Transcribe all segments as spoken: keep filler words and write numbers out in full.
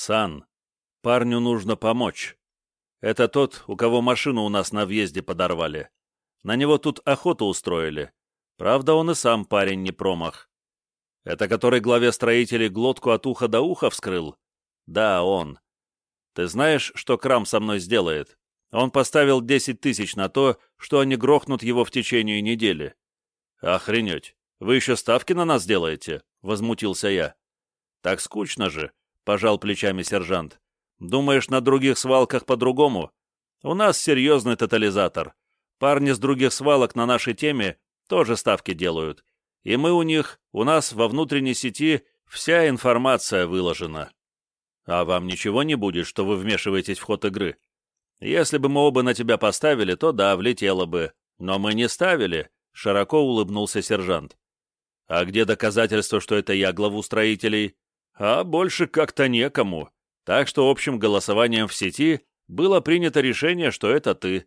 «Сан, парню нужно помочь. Это тот, у кого машину у нас на въезде подорвали. На него тут охоту устроили. Правда, он и сам парень не промах. Это который главе строителей глотку от уха до уха вскрыл? Да, он. Ты знаешь, что Крам со мной сделает? Он поставил десять тысяч на то, что они грохнут его в течение недели». «Охренеть! Вы еще ставки на нас делаете?» — возмутился я. «Так скучно же», — пожал плечами сержант. «Думаешь, на других свалках по-другому? У нас серьезный тотализатор. Парни с других свалок на нашей теме тоже ставки делают. И мы у них, у нас во внутренней сети вся информация выложена». «А вам ничего не будет, что вы вмешиваетесь в ход игры? Если бы мы оба на тебя поставили, то да, влетело бы. Но мы не ставили», — широко улыбнулся сержант. «А где доказательства, что это я главу строителей?» «А больше как-то некому. Так что общим голосованием в сети было принято решение, что это ты».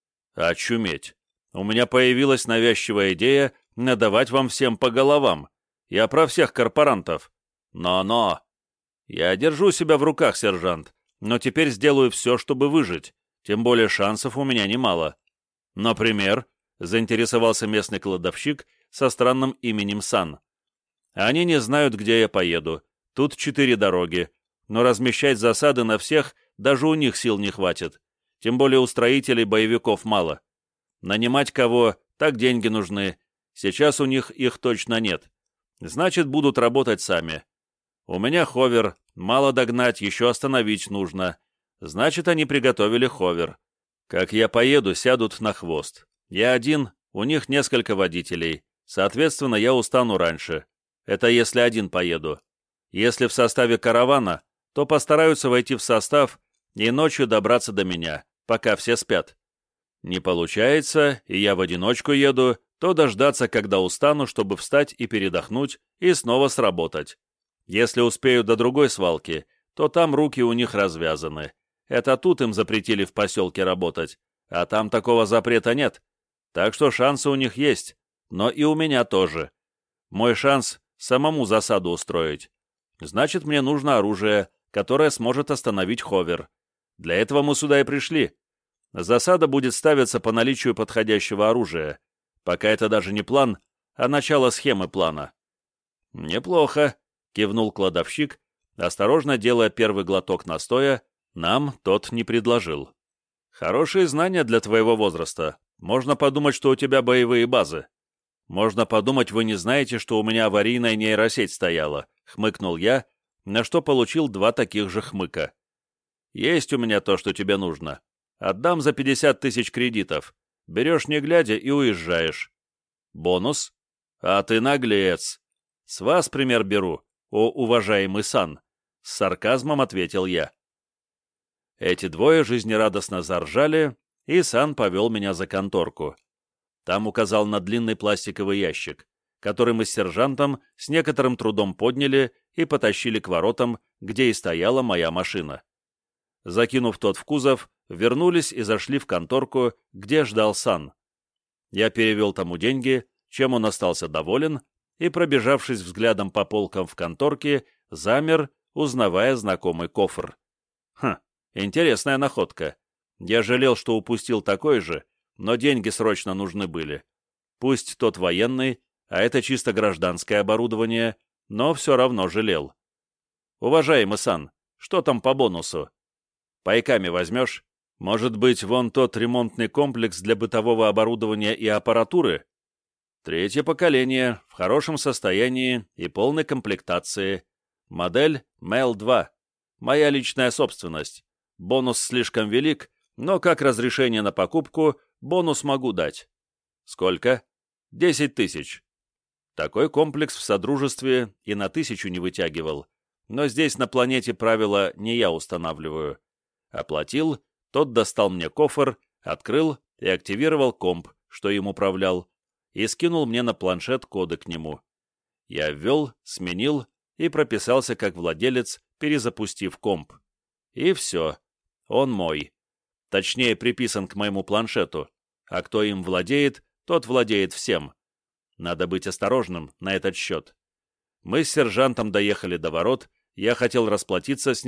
«Очуметь. У меня появилась навязчивая идея надавать вам всем по головам. Я про всех корпорантов. Но-но. Я держу себя в руках, сержант, но теперь сделаю все, чтобы выжить. Тем более шансов у меня немало». «Например?» — заинтересовался местный кладовщик со странным именем Сан. «Они не знают, где я поеду. Тут четыре дороги. Но размещать засады на всех даже у них сил не хватит. Тем более у строителей боевиков мало. Нанимать кого, так деньги нужны. Сейчас у них их точно нет. Значит, будут работать сами. У меня ховер, мало догнать, еще остановить нужно. Значит, они приготовили ховер. Как я поеду, сядут на хвост. Я один, у них несколько водителей. Соответственно, я устану раньше. Это если один поеду. Если в составе каравана, то постараются войти в состав и ночью добраться до меня, пока все спят. Не получается, и я в одиночку еду, то дождаться, когда устану, чтобы встать и передохнуть, и снова сработать. Если успею до другой свалки, то там руки у них развязаны. Это тут им запретили в поселке работать, а там такого запрета нет. Так что шансы у них есть, но и у меня тоже. Мой шанс — самому засаду устроить. Значит, мне нужно оружие, которое сможет остановить ховер. Для этого мы сюда и пришли. Засада будет ставиться по наличию подходящего оружия. Пока это даже не план, а начало схемы плана. «Неплохо», — кивнул кладовщик, осторожно делая первый глоток настоя. Нам тот не предложил. «Хорошие знания для твоего возраста. Можно подумать, что у тебя боевые базы». «Можно подумать, вы не знаете, что у меня аварийная нейросеть стояла», — хмыкнул я, на что получил два таких же хмыка. «Есть у меня то, что тебе нужно. Отдам за пятьдесят тысяч кредитов. Берешь не глядя и уезжаешь». «Бонус?» «А ты наглец!» «С вас пример беру, о уважаемый Сан», — с сарказмом ответил я. Эти двое жизнерадостно заржали, и Сан повел меня за конторку. Там указал на длинный пластиковый ящик, который мы с сержантом с некоторым трудом подняли и потащили к воротам, где и стояла моя машина. Закинув тот в кузов, вернулись и зашли в конторку, где ждал Сан. Я перевел тому деньги, чем он остался доволен, и, пробежавшись взглядом по полкам в конторке, замер, узнавая знакомый кофр. Хм, интересная находка. Я жалел, что упустил такой же, но деньги срочно нужны были. Пусть тот военный, а это чисто гражданское оборудование, но все равно жалел. «Уважаемый Сан, что там по бонусу? Пайками возьмешь? Может быть, вон тот ремонтный комплекс для бытового оборудования и аппаратуры? Третье поколение, в хорошем состоянии и полной комплектации. Модель эм эл два. Моя личная собственность. Бонус слишком велик, но как разрешение на покупку бонус могу дать. Сколько? Десять тысяч. Такой комплекс в Содружестве и на тысячу не вытягивал. Но здесь на планете правила не я устанавливаю. Оплатил, тот достал мне кофр, открыл и активировал комп, что им управлял, и скинул мне на планшет коды к нему. Я ввел, сменил и прописался как владелец, перезапустив комп. И все. Он мой. Точнее, приписан к моему планшету. А кто им владеет, тот владеет всем. Надо быть осторожным на этот счет. Мы с сержантом доехали до ворот, я хотел расплатиться с ним,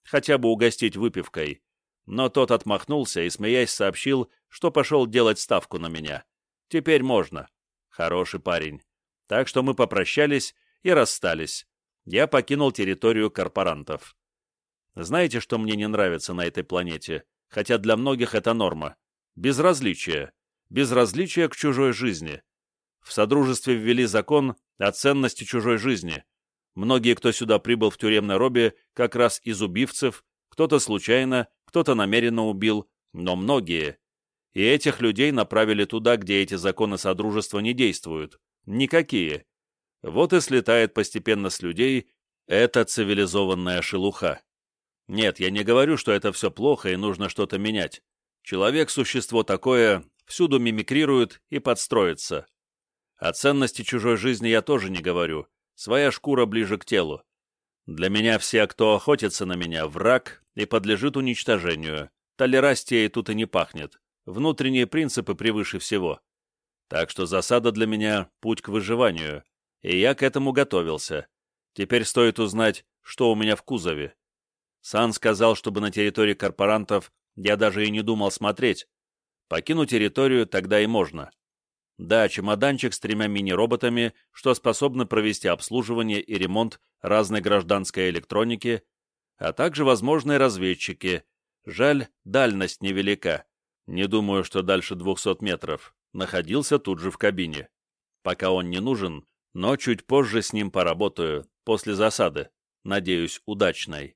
хотя бы угостить выпивкой, но тот отмахнулся и, смеясь, сообщил, что пошел делать ставку на меня. Теперь можно. Хороший парень. Так что мы попрощались и расстались. Я покинул территорию корпорантов. Знаете, что мне не нравится на этой планете? Хотя для многих это норма. Безразличие. Безразличие к чужой жизни. В Содружестве ввели закон о ценности чужой жизни. Многие, кто сюда прибыл в тюремной робе, как раз из убивцев, кто-то случайно, кто-то намеренно убил, но многие. И этих людей направили туда, где эти законы Содружества не действуют. Никакие. Вот и слетает постепенно с людей эта цивилизованная шелуха. Нет, я не говорю, что это все плохо и нужно что-то менять. Человек – существо такое, всюду мимикрирует и подстроится. О ценности чужой жизни я тоже не говорю. Своя шкура ближе к телу. Для меня все, кто охотится на меня, враг и подлежит уничтожению. Толерастией тут и не пахнет. Внутренние принципы превыше всего. Так что засада для меня – путь к выживанию. И я к этому готовился. Теперь стоит узнать, что у меня в кузове. Сан сказал, чтобы на территории корпорантов я даже и не думал смотреть. Покину территорию тогда и можно. Да, чемоданчик с тремя мини-роботами, что способны провести обслуживание и ремонт разной гражданской электроники, а также возможные разведчики. Жаль, дальность невелика. Не думаю, что дальше двухсот метров. Находился тут же в кабине. Пока он не нужен, но чуть позже с ним поработаю, после засады. Надеюсь, удачной.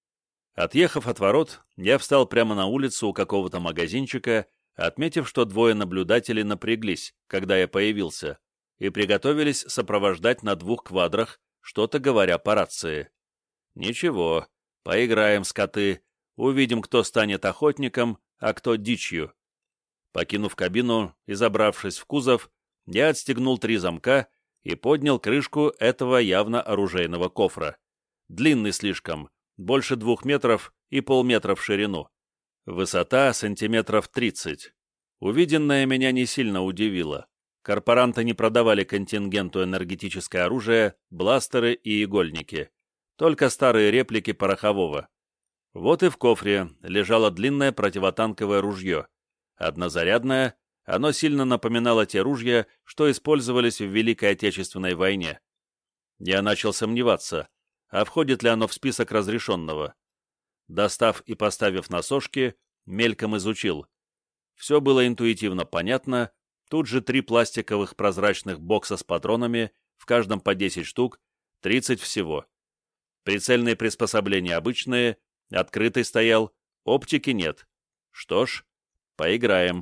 Отъехав от ворот, я встал прямо на улицу у какого-то магазинчика, отметив, что двое наблюдателей напряглись, когда я появился, и приготовились сопровождать на двух квадрах, что-то говоря по рации. Ничего, поиграем, скоты, увидим, кто станет охотником, а кто дичью. Покинув кабину и забравшись в кузов, я отстегнул три замка и поднял крышку этого явно оружейного кофра. Длинный слишком, больше двух метров и полметра в ширину. Высота сантиметров тридцать. Увиденное меня не сильно удивило. Корпоранты не продавали контингенту энергетическое оружие, бластеры и игольники. Только старые реплики порохового. Вот и в кофре лежало длинное противотанковое ружье. Однозарядное, оно сильно напоминало те ружья, что использовались в Великой Отечественной войне. Я начал сомневаться, а входит ли оно в список разрешенного. Достав и поставив на сошки, мельком изучил. Все было интуитивно понятно, тут же три пластиковых прозрачных бокса с патронами, в каждом по десять штук, тридцать всего. Прицельные приспособления обычные, открытый стоял, оптики нет. Что ж, поиграем.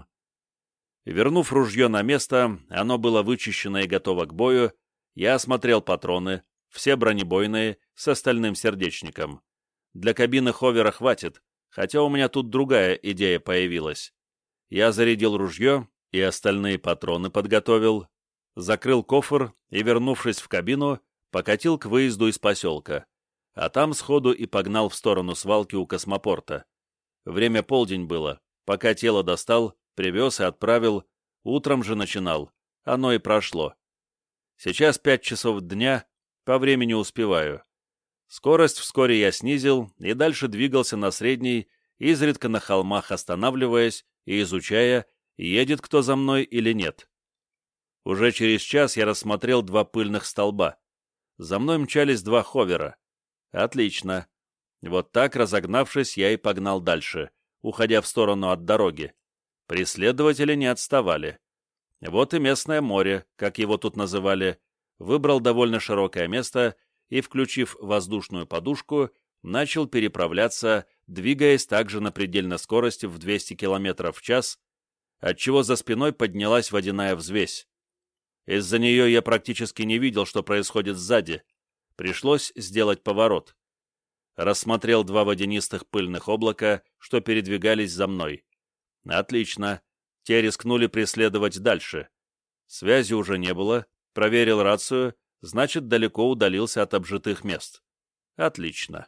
Вернув ружье на место, оно было вычищено и готово к бою, я осмотрел патроны, все бронебойные, с остальным сердечником. Для кабины ховера хватит, хотя у меня тут другая идея появилась. Я зарядил ружье и остальные патроны подготовил, закрыл кофр и, вернувшись в кабину, покатил к выезду из поселка, а там сходу и погнал в сторону свалки у космопорта. Время полдень было, пока тело достал, привез и отправил, утром же начинал, оно и прошло. Сейчас пять часов дня, по времени успеваю. Скорость вскоре я снизил и дальше двигался на средней, изредка на холмах останавливаясь и изучая, едет кто за мной или нет. Уже через час я рассмотрел два пыльных столба. За мной мчались два ховера. Отлично. Вот так, разогнавшись, я и погнал дальше, уходя в сторону от дороги. Преследователи не отставали. Вот и местное море, как его тут называли, выбрал довольно широкое место и, включив воздушную подушку, начал переправляться, двигаясь также на предельной скорости в двести километров в час, отчего за спиной поднялась водяная взвесь. Из-за нее я практически не видел, что происходит сзади. Пришлось сделать поворот. Рассмотрел два водянистых пыльных облака, что передвигались за мной. Отлично. Те рискнули преследовать дальше. Связи уже не было. Проверил рацию, значит, далеко удалился от обжитых мест. Отлично.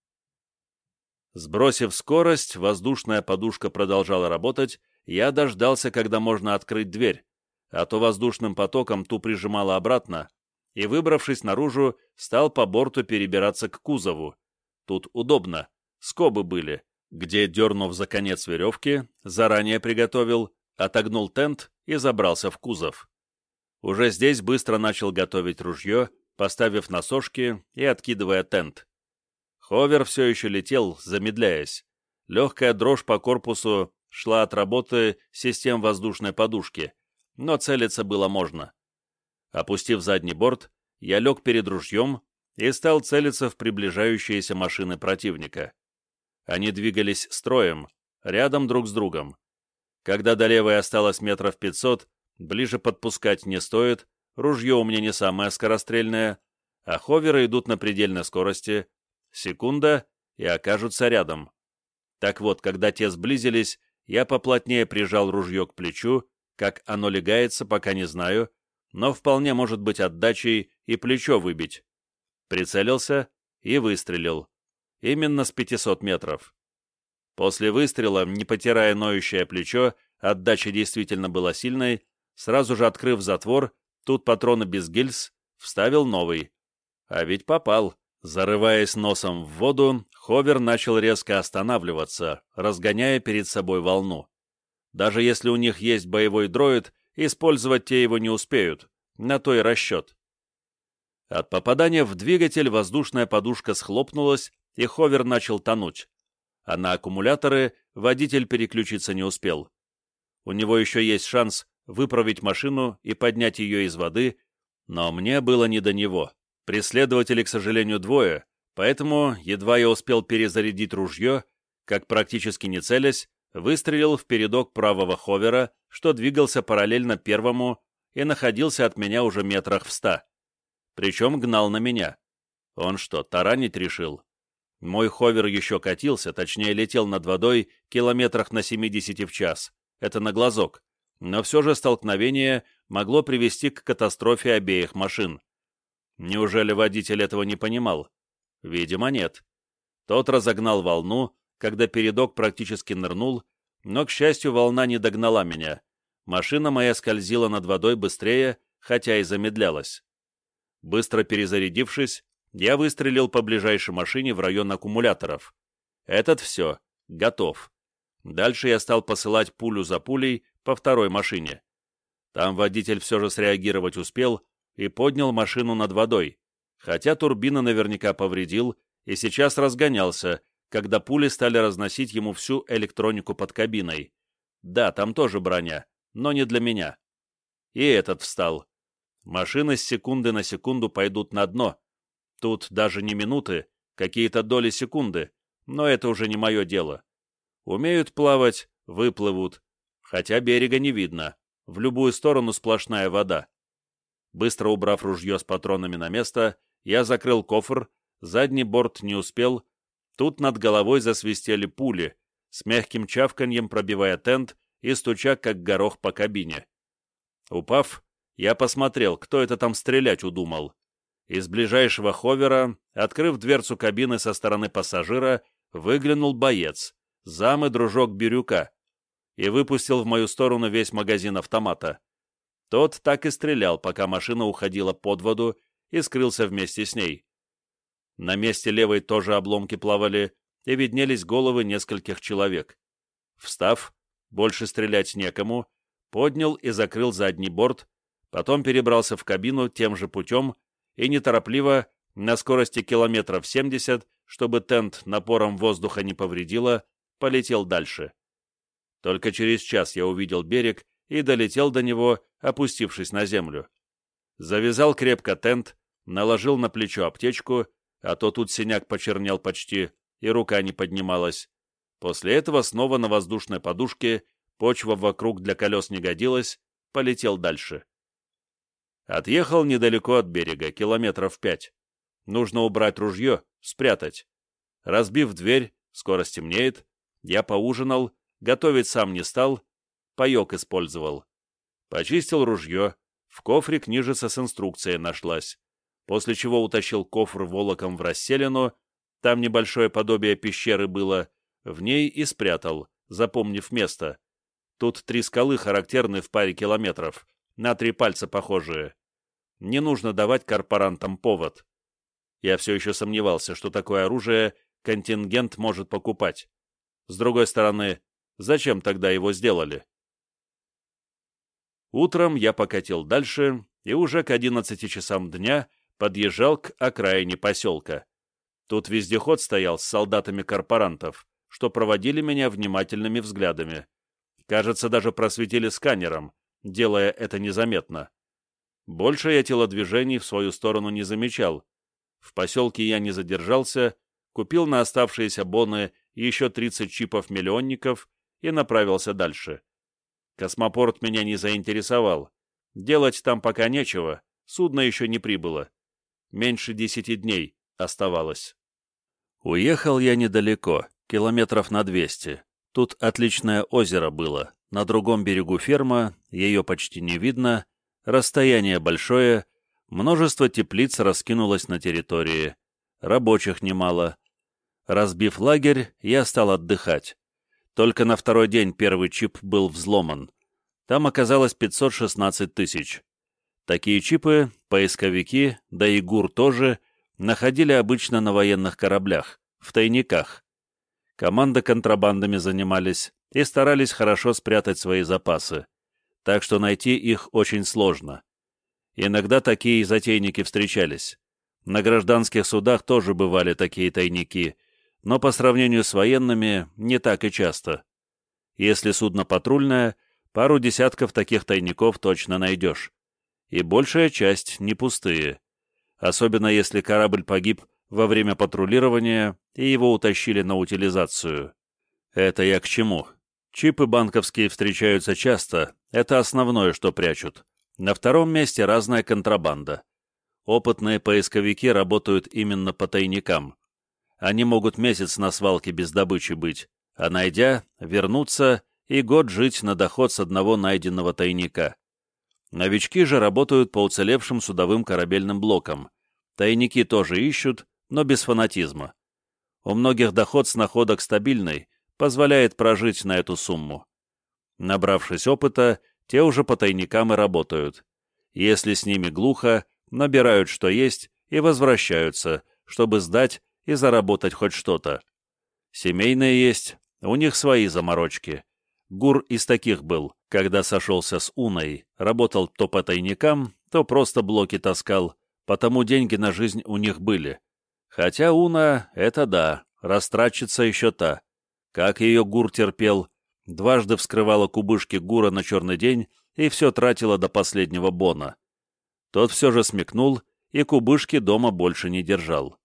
Сбросив скорость, воздушная подушка продолжала работать, я дождался, когда можно открыть дверь, а то воздушным потоком ту прижимало обратно, и, выбравшись наружу, стал по борту перебираться к кузову. Тут удобно. скобы были, где, дернув за конец веревки, заранее приготовил, отогнул тент и забрался в кузов. Уже здесь быстро начал готовить ружье, поставив на сошки и откидывая тент. Ховер все еще летел, замедляясь. Легкая дрожь по корпусу шла от работы систем воздушной подушки, но целиться было можно. Опустив задний борт, я лег перед ружьем и стал целиться в приближающиеся машины противника. Они двигались строем, рядом друг с другом. Когда до левой осталось метров пятьсот, ближе подпускать не стоит, ружье у меня не самое скорострельное, а ховеры идут на предельной скорости. Секунда, и окажутся рядом. Так вот, когда те сблизились, я поплотнее прижал ружье к плечу, как оно легается, пока не знаю, но вполне может быть отдачей и плечо выбить. Прицелился и выстрелил. Именно с пятисот метров. После выстрела, не потирая ноющее плечо, отдача действительно была сильной, сразу же открыв затвор, тут патроны без гильз, вставил новый. А ведь попал. Зарываясь носом в воду, ховер начал резко останавливаться, разгоняя перед собой волну. Даже если у них есть боевой дроид, использовать те его не успеют, на то и расчет. От попадания в двигатель воздушная подушка схлопнулась, и ховер начал тонуть, а на аккумуляторы водитель переключиться не успел. У него еще есть шанс выправить машину и поднять ее из воды, но мне было не до него. Преследователей, к сожалению, двое, поэтому, едва я успел перезарядить ружье, как практически не целясь, выстрелил в передок правого ховера, что двигался параллельно первому и находился от меня уже метрах в ста. Причем гнал на меня. Он что, таранить решил? Мой ховер еще катился, точнее летел над водой километрах на семидесяти в час. Это на глазок. Но все же столкновение могло привести к катастрофе обеих машин. Неужели водитель этого не понимал? Видимо, нет. Тот разогнал волну, когда передок практически нырнул, но, к счастью, волна не догнала меня. Машина моя скользила над водой быстрее, хотя и замедлялась. Быстро перезарядившись, я выстрелил по ближайшей машине в район аккумуляторов. Этот все, готов. Дальше я стал посылать пулю за пулей по второй машине. Там водитель все же среагировать успел и поднял машину над водой, хотя турбина наверняка повредил и сейчас разгонялся, когда пули стали разносить ему всю электронику под кабиной. Да, там тоже броня, но не для меня. И этот встал. Машины с секунды на секунду пойдут на дно. Тут даже не минуты, какие-то доли секунды, но это уже не мое дело. Умеют плавать, выплывут, хотя берега не видно, в любую сторону сплошная вода. Быстро убрав ружье с патронами на место, я закрыл кофр, задний борт не успел. Тут над головой засвистели пули, с мягким чавканьем пробивая тент и стуча, как горох по кабине. Упав, я посмотрел, кто это там стрелять удумал. Из ближайшего ховера, открыв дверцу кабины со стороны пассажира, выглянул боец, зам и дружок Бирюка, и выпустил в мою сторону весь магазин автомата. Тот так и стрелял, пока машина уходила под воду и скрылся вместе с ней. На месте левой тоже обломки плавали, и виднелись головы нескольких человек. Встав, больше стрелять некому, поднял и закрыл задний борт, потом перебрался в кабину тем же путем и неторопливо, на скорости километров семьдесят, чтобы тент напором воздуха не повредило, полетел дальше. Только через час я увидел берег и долетел до него, опустившись на землю. Завязал крепко тент, наложил на плечо аптечку, а то тут синяк почернел почти, и рука не поднималась. После этого снова на воздушной подушке, почва вокруг для колес не годилась, полетел дальше. Отъехал недалеко от берега, километров пять. Нужно убрать ружье, спрятать. Разбив дверь, скоро стемнеет, я поужинал, готовить сам не стал, паек использовал. Почистил ружье, в кофре книжица с инструкцией нашлась, после чего утащил кофр волоком в расселину, там небольшое подобие пещеры было, в ней и спрятал, запомнив место. Тут три скалы характерны в паре километров, на три пальца похожие. Не нужно давать корпорантам повод. Я все еще сомневался, что такое оружие контингент может покупать. С другой стороны, зачем тогда его сделали? Утром я покатил дальше и уже к одиннадцати часам дня подъезжал к окраине поселка. Тут вездеход стоял с солдатами корпорантов, что проводили меня внимательными взглядами. Кажется, даже просветили сканером, делая это незаметно. Больше я телодвижений в свою сторону не замечал. В поселке я не задержался, купил на оставшиеся боны еще тридцать чипов-миллионников и направился дальше. Космопорт меня не заинтересовал. Делать там пока нечего, судно еще не прибыло. Меньше десяти дней оставалось. Уехал я недалеко, километров на двести. Тут отличное озеро было, на другом берегу ферма, ее почти не видно, расстояние большое, множество теплиц раскинулось на территории, рабочих немало. Разбив лагерь, я стал отдыхать. Только на второй день первый чип был взломан. Там оказалось пятьсот шестнадцать тысяч. Такие чипы, поисковики, да и ГУР тоже, находили обычно на военных кораблях, в тайниках. Команда контрабандами занимались и старались хорошо спрятать свои запасы, так что найти их очень сложно. Иногда такие затейники встречались. На гражданских судах тоже бывали такие тайники, но по сравнению с военными не так и часто. Если судно патрульное, пару десятков таких тайников точно найдешь. И большая часть не пустые. Особенно если корабль погиб во время патрулирования и его утащили на утилизацию. Это я к чему? Чипы банковские встречаются часто, это основное, что прячут. На втором месте разная контрабанда. Опытные поисковики работают именно по тайникам. Они могут месяц на свалке без добычи быть, а найдя, вернуться и год жить на доход с одного найденного тайника. Новички же работают по уцелевшим судовым корабельным блокам. Тайники тоже ищут, но без фанатизма. У многих доход с находок стабильный, позволяет прожить на эту сумму. Набравшись опыта, те уже по тайникам и работают. Если с ними глухо, набирают что есть и возвращаются, чтобы сдать и заработать хоть что-то. Семейные есть, у них свои заморочки. ГУР из таких был, когда сошелся с Уной, работал то по тайникам, то просто блоки таскал, потому деньги на жизнь у них были. Хотя Уна — это да, растратчица еще та. Как ее ГУР терпел, дважды вскрывала кубышки ГУРа на черный день и все тратила до последнего бона. Тот все же смекнул и кубышки дома больше не держал.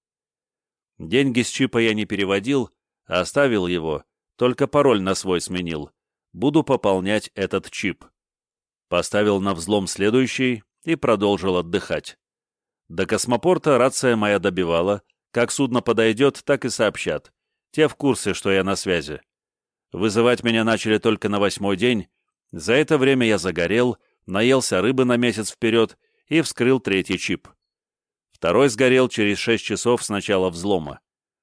Деньги с чипа я не переводил, а оставил его, только пароль на свой сменил. Буду пополнять этот чип. Поставил на взлом следующий и продолжил отдыхать. До космопорта рация моя добивала, как судно подойдет, так и сообщат. Те в курсе, что я на связи. Вызывать меня начали только на восьмой день. За это время я загорел, наелся рыбы на месяц вперед и вскрыл третий чип. Второй сгорел через шесть часов с начала взлома.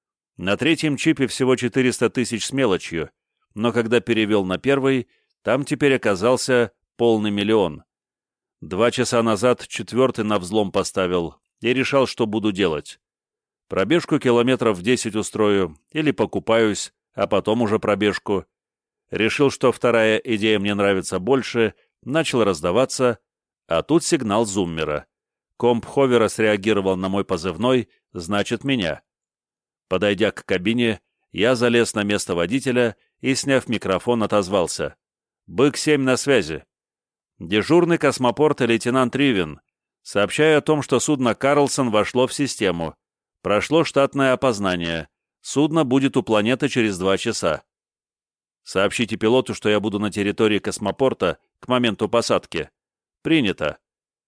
На третьем чипе всего четыреста тысяч с мелочью, но когда перевел на первый, там теперь оказался полный миллион. Два часа назад четвертый на взлом поставил и решал, что буду делать. Пробежку километров десять устрою или покупаюсь, а потом уже пробежку. Решил, что вторая идея мне нравится больше, начал раздаваться, а тут сигнал зуммера. Комп ховера среагировал на мой позывной, значит меня. Подойдя к кабине, я залез на место водителя и, сняв микрофон, отозвался. «Бык семь на связи. Дежурный космопорта лейтенант Ривен. Сообщаю о том, что судно «Карлсон» вошло в систему. Прошло штатное опознание. Судно будет у планеты через два часа. Сообщите пилоту, что я буду на территории космопорта к моменту посадки. Принято».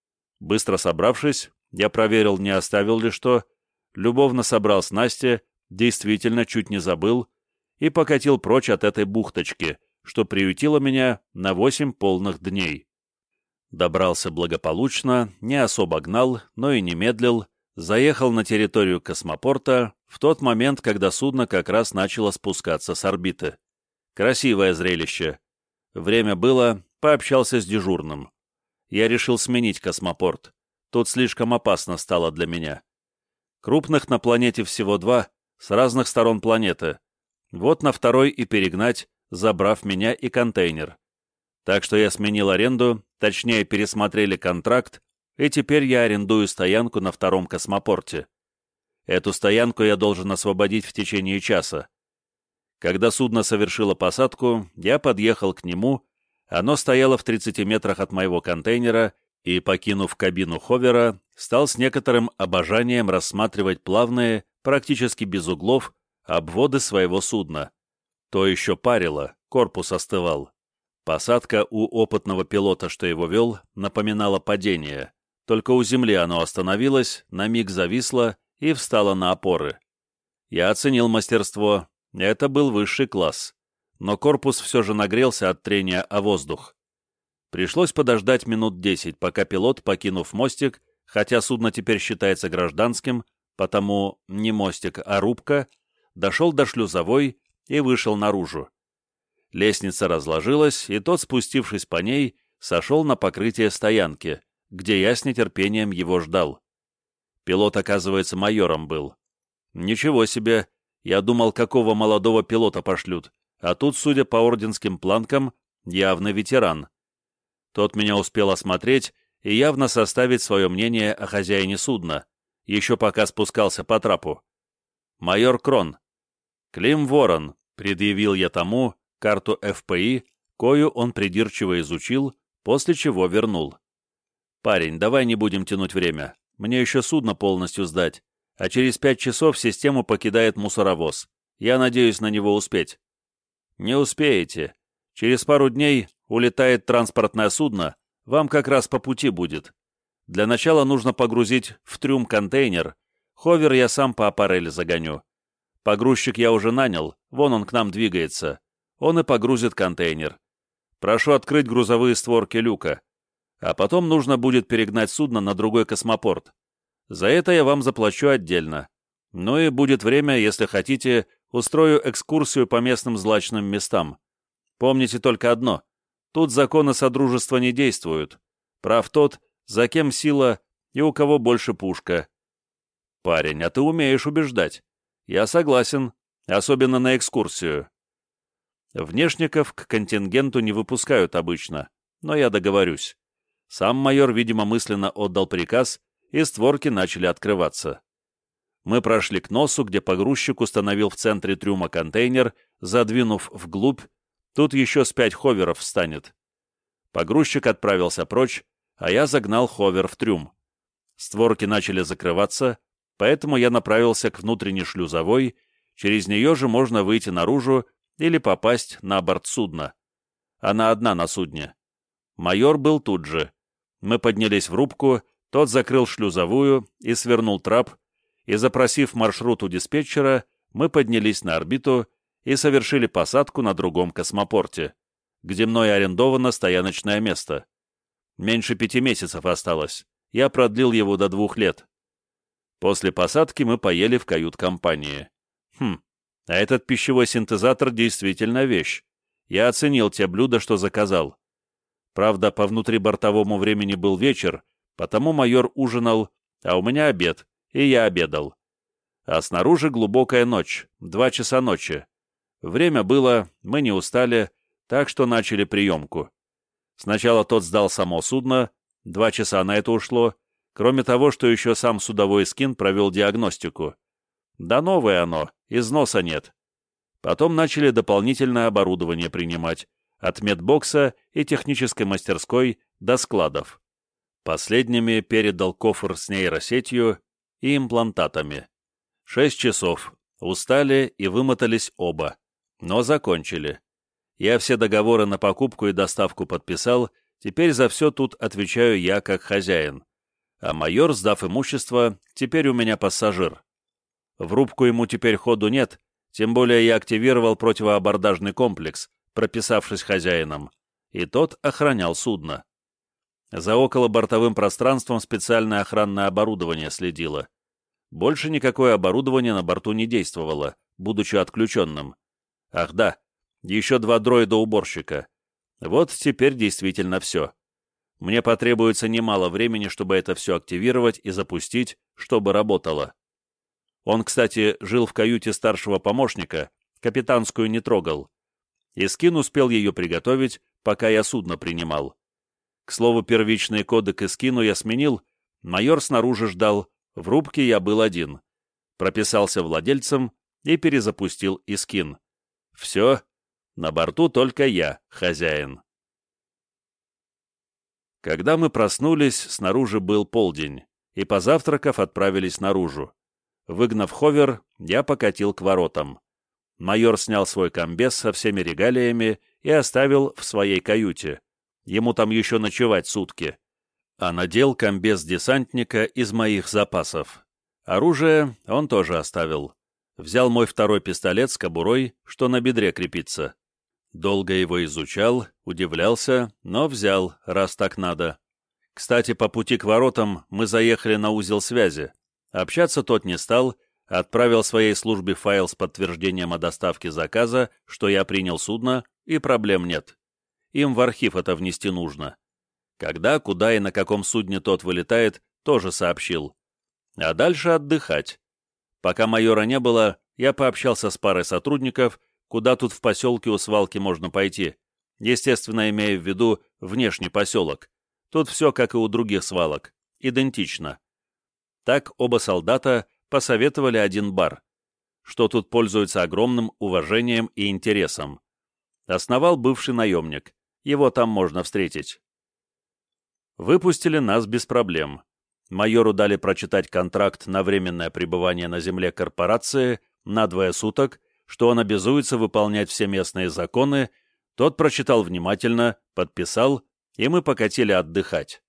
Быстро собравшись, я проверил, не оставил ли что, любовно собрал снасти, действительно чуть не забыл, и покатил прочь от этой бухточки, что приютило меня на восемь полных дней. Добрался благополучно, не особо гнал, но и не медлил, заехал на территорию космопорта в тот момент, когда судно как раз начало спускаться с орбиты. Красивое зрелище. Время было, пообщался с дежурным. Я решил сменить космопорт. Тут слишком опасно стало для меня. Крупных на планете всего два, с разных сторон планеты. Вот на второй и перегнать, забрав меня и контейнер. Так что я сменил аренду, точнее пересмотрели контракт, и теперь я арендую стоянку на втором космопорте. Эту стоянку я должен освободить в течение часа. Когда судно совершило посадку, я подъехал к нему, оно стояло в тридцати метрах от моего контейнера, и, покинув кабину ховера, стал с некоторым обожанием рассматривать плавные, практически без углов, обводы своего судна. То еще парило, корпус остывал. Посадка у опытного пилота, что его вел, напоминала падение. Только у земли оно остановилось, на миг зависло и встало на опоры. Я оценил мастерство, это был высший класс. Но корпус все же нагрелся от трения о воздух. Пришлось подождать минут десять, пока пилот, покинув мостик, хотя судно теперь считается гражданским, потому не мостик, а рубка, дошел до шлюзовой и вышел наружу. Лестница разложилась, и тот, спустившись по ней, сошел на покрытие стоянки, где я с нетерпением его ждал. Пилот, оказывается, майором был. Ничего себе, я думал, какого молодого пилота пошлют, а тут, судя по орденским планкам, явно ветеран. Тот меня успел осмотреть и явно составить свое мнение о хозяине судна, еще пока спускался по трапу. Майор Крон. Клим Ворон, предъявил я тому карту эф пэ и, кою он придирчиво изучил, после чего вернул. «Парень, давай не будем тянуть время. Мне еще судно полностью сдать, а через пять часов систему покидает мусоровоз. Я надеюсь на него успеть». «Не успеете. Через пару дней улетает транспортное судно, вам как раз по пути будет. Для начала нужно погрузить в трюм контейнер. Ховер я сам по аппарели загоню. Погрузчик я уже нанял, вон он к нам двигается. Он и погрузит контейнер. Прошу открыть грузовые створки люка. А потом нужно будет перегнать судно на другой космопорт. За это я вам заплачу отдельно. Ну и будет время, если хотите, устрою экскурсию по местным злачным местам. Помните только одно. Тут законы Содружества не действуют. Прав тот, за кем сила и у кого больше пушка. Парень, а ты умеешь убеждать. Я согласен, особенно на экскурсию. Внешников к контингенту не выпускают обычно, но я договорюсь. Сам майор, видимо, мысленно отдал приказ, и створки начали открываться. Мы прошли к носу, где погрузчик установил в центре трюма контейнер, задвинув вглубь, тут еще с пять ховеров встанет. Погрузчик отправился прочь, а я загнал ховер в трюм. Створки начали закрываться, поэтому я направился к внутренней шлюзовой, через нее же можно выйти наружу или попасть на борт судна. Она одна на судне. Майор был тут же. Мы поднялись в рубку, тот закрыл шлюзовую и свернул трап, и, запросив маршрут у диспетчера, мы поднялись на орбиту и совершили посадку на другом космопорте, где мной арендовано стояночное место. Меньше пяти месяцев осталось. Я продлил его до двух лет. После посадки мы поели в кают-компании. Хм, а этот пищевой синтезатор действительно вещь. Я оценил те блюда, что заказал. Правда, по внутрибортовому времени был вечер, потому майор ужинал, а у меня обед, и я обедал. А снаружи глубокая ночь, два часа ночи. Время было, мы не устали, так что начали приемку. Сначала тот сдал само судно, два часа на это ушло, кроме того, что еще сам судовой скин провел диагностику. Да новое оно, износа нет. Потом начали дополнительное оборудование принимать, от медбокса и технической мастерской до складов. Последними передал кофр с нейросетью и имплантатами. Шесть часов. Устали и вымотались оба. Но закончили. Я все договоры на покупку и доставку подписал, теперь за все тут отвечаю я как хозяин. А майор, сдав имущество, теперь у меня пассажир. В рубку ему теперь ходу нет, тем более я активировал противоабордажный комплекс, прописавшись хозяином, и тот охранял судно. За околобортовым пространством специальное охранное оборудование следило. Больше никакое оборудование на борту не действовало, будучи отключенным. Ах да, еще два дроида-уборщика. Вот теперь действительно все. Мне потребуется немало времени, чтобы это все активировать и запустить, чтобы работало. Он, кстати, жил в каюте старшего помощника, капитанскую не трогал. Искин успел ее приготовить, пока я судно принимал. К слову, первичные коды к Искину я сменил, майор снаружи ждал, в рубке я был один. Прописался владельцем и перезапустил Искин. Все, на борту только я, хозяин. Когда мы проснулись, снаружи был полдень, и, позавтракав, отправились наружу. Выгнав ховер, я покатил к воротам. Майор снял свой комбез со всеми регалиями и оставил в своей каюте. Ему там еще ночевать сутки. А надел комбез десантника из моих запасов. Оружие он тоже оставил. Взял мой второй пистолет с кобурой, что на бедре крепится. Долго его изучал, удивлялся, но взял, раз так надо. Кстати, по пути к воротам мы заехали на узел связи. Общаться тот не стал, отправил своей службе файл с подтверждением о доставке заказа, что я принял судно, и проблем нет. Им в архив это внести нужно. Когда, куда и на каком судне тот вылетает, тоже сообщил. А дальше отдыхать. Пока майора не было, я пообщался с парой сотрудников, куда тут в поселке у свалки можно пойти, естественно, имея в виду внешний поселок. Тут все, как и у других свалок, идентично. Так оба солдата посоветовали один бар, что тут пользуется огромным уважением и интересом. Основал бывший наемник, его там можно встретить. Выпустили нас без проблем. Майору дали прочитать контракт на временное пребывание на земле корпорации на двое суток, что он обязуется выполнять все местные законы. Тот прочитал внимательно, подписал, и мы покатили отдыхать.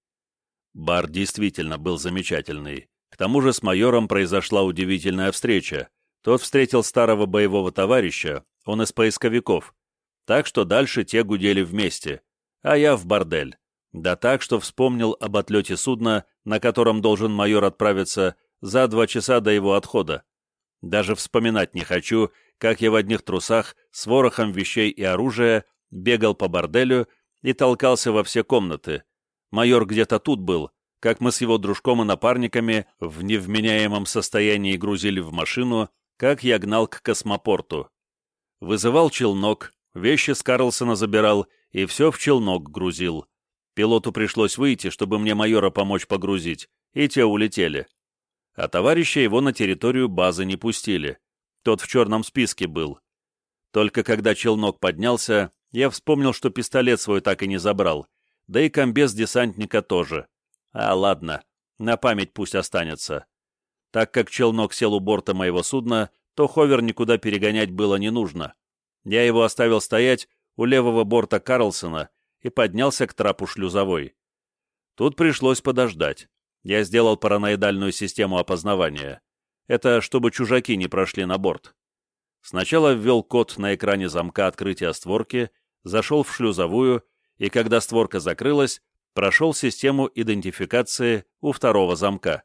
Бар действительно был замечательный. К тому же с майором произошла удивительная встреча. Тот встретил старого боевого товарища, он из поисковиков. Так что дальше те гудели вместе, а я в бордель. Да так, что вспомнил об отлете судна, на котором должен майор отправиться за два часа до его отхода. Даже вспоминать не хочу, как я в одних трусах с ворохом вещей и оружия бегал по борделю и толкался во все комнаты. Майор где-то тут был, как мы с его дружком и напарниками в невменяемом состоянии грузили в машину, как я гнал к космопорту. Вызывал челнок, вещи с Карлсона забирал и все в челнок грузил. Пилоту пришлось выйти, чтобы мне майора помочь погрузить, и те улетели. А товарища его на территорию базы не пустили. Тот в черном списке был. Только когда челнок поднялся, я вспомнил, что пистолет свой так и не забрал, да и комбез десантника тоже. А ладно, на память пусть останется. Так как челнок сел у борта моего судна, то ховер никуда перегонять было не нужно. Я его оставил стоять у левого борта Карлсона и поднялся к трапу шлюзовой. Тут пришлось подождать. Я сделал параноидальную систему опознавания. Это чтобы чужаки не прошли на борт. Сначала ввел код на экране замка открытия створки, зашел в шлюзовую, и когда створка закрылась, прошел систему идентификации у второго замка.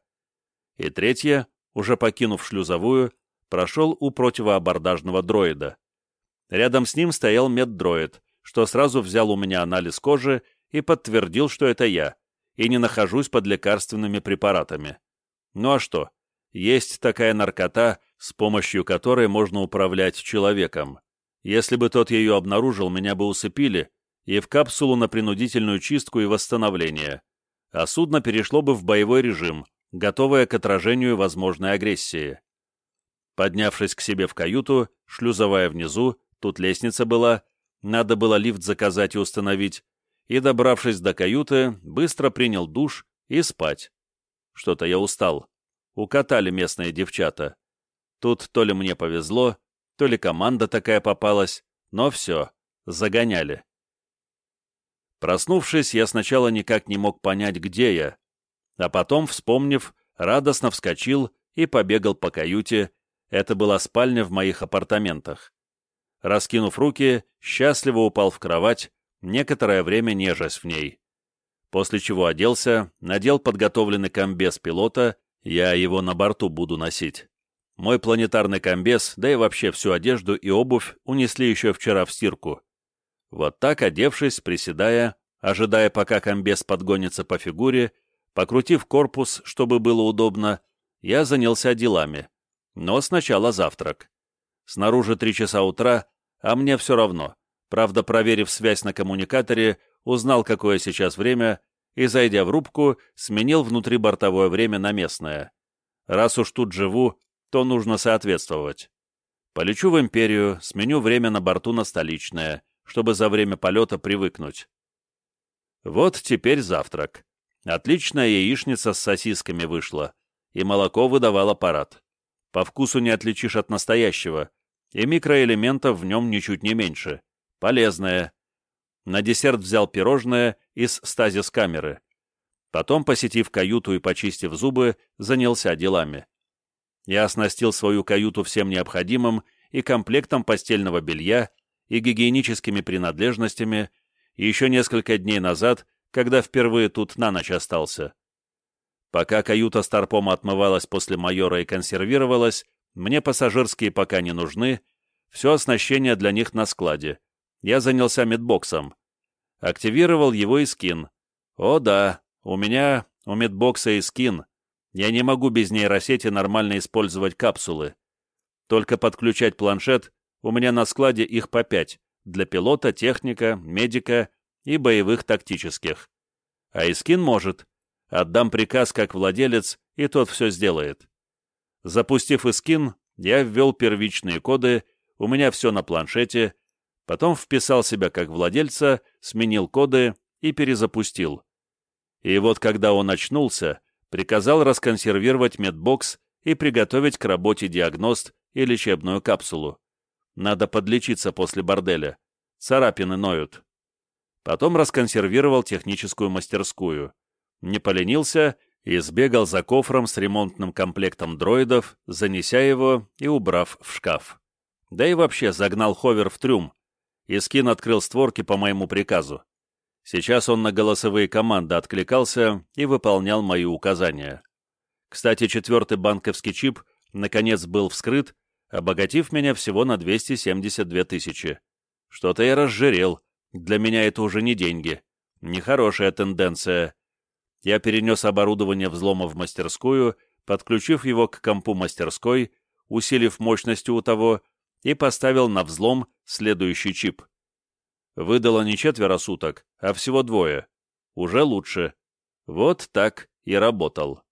И третье, уже покинув шлюзовую, прошел у противоабордажного дроида. Рядом с ним стоял меддроид, что сразу взял у меня анализ кожи и подтвердил, что это я, и не нахожусь под лекарственными препаратами. Ну а что? Есть такая наркота, с помощью которой можно управлять человеком. Если бы тот ее обнаружил, меня бы усыпили, и в капсулу на принудительную чистку и восстановление, а судно перешло бы в боевой режим, готовое к отражению возможной агрессии. Поднявшись к себе в каюту, шлюзовая внизу, тут лестница была, надо было лифт заказать и установить, и, добравшись до каюты, быстро принял душ и спать. Что-то я устал. Укатали местные девчата. Тут то ли мне повезло, то ли команда такая попалась, но все, загоняли. Проснувшись, я сначала никак не мог понять, где я, а потом, вспомнив, радостно вскочил и побегал по каюте. Это была спальня в моих апартаментах. Раскинув руки, счастливо упал в кровать, некоторое время нежась в ней. После чего оделся, надел подготовленный комбез пилота, я его на борту буду носить. Мой планетарный комбез, да и вообще всю одежду и обувь унесли еще вчера в стирку. Вот так, одевшись, приседая, ожидая, пока комбез подгонится по фигуре, покрутив корпус, чтобы было удобно, я занялся делами. Но сначала завтрак. Снаружи три часа утра, а мне все равно. Правда, проверив связь на коммуникаторе, узнал, какое сейчас время, и, зайдя в рубку, сменил внутрибортовое время на местное. Раз уж тут живу, то нужно соответствовать. Полечу в Империю, сменю время на борту на столичное, чтобы за время полета привыкнуть. Вот теперь завтрак. Отличная яичница с сосисками вышла, и молоко выдавал аппарат. По вкусу не отличишь от настоящего, и микроэлементов в нем ничуть не меньше. Полезное. На десерт взял пирожное из стазис-камеры. Потом, посетив каюту и почистив зубы, занялся делами. Я оснастил свою каюту всем необходимым и комплектом постельного белья, и гигиеническими принадлежностями, и еще несколько дней назад, когда впервые тут на ночь остался. Пока каюта старпома отмывалась после майора и консервировалась, мне пассажирские пока не нужны, все оснащение для них на складе. Я занялся медбоксом. Активировал его и скин. О да, у меня у медбокса и скин. Я не могу без нейросети нормально использовать капсулы. Только подключать планшет, у меня на складе их по пять, для пилота, техника, медика и боевых тактических. А Искин может. Отдам приказ как владелец, и тот все сделает. Запустив Искин, я ввел первичные коды, у меня все на планшете, потом вписал себя как владельца, сменил коды и перезапустил. И вот когда он очнулся, приказал расконсервировать медбокс и приготовить к работе диагност и лечебную капсулу. Надо подлечиться после борделя. Царапины ноют. Потом расконсервировал техническую мастерскую. Не поленился и сбегал за кофром с ремонтным комплектом дроидов, занеся его и убрав в шкаф. Да и вообще загнал ховер в трюм. Искин открыл створки по моему приказу. Сейчас он на голосовые команды откликался и выполнял мои указания. Кстати, четвертый банковский чип наконец был вскрыт, обогатив меня всего на двести семьдесят две тысячи. Что-то я разжирел. Для меня это уже не деньги. Нехорошая тенденция. Я перенес оборудование взлома в мастерскую, подключив его к компу мастерской, усилив мощность у того, и поставил на взлом следующий чип. Выдало не четверо суток, а всего двое. Уже лучше. Вот так и работал.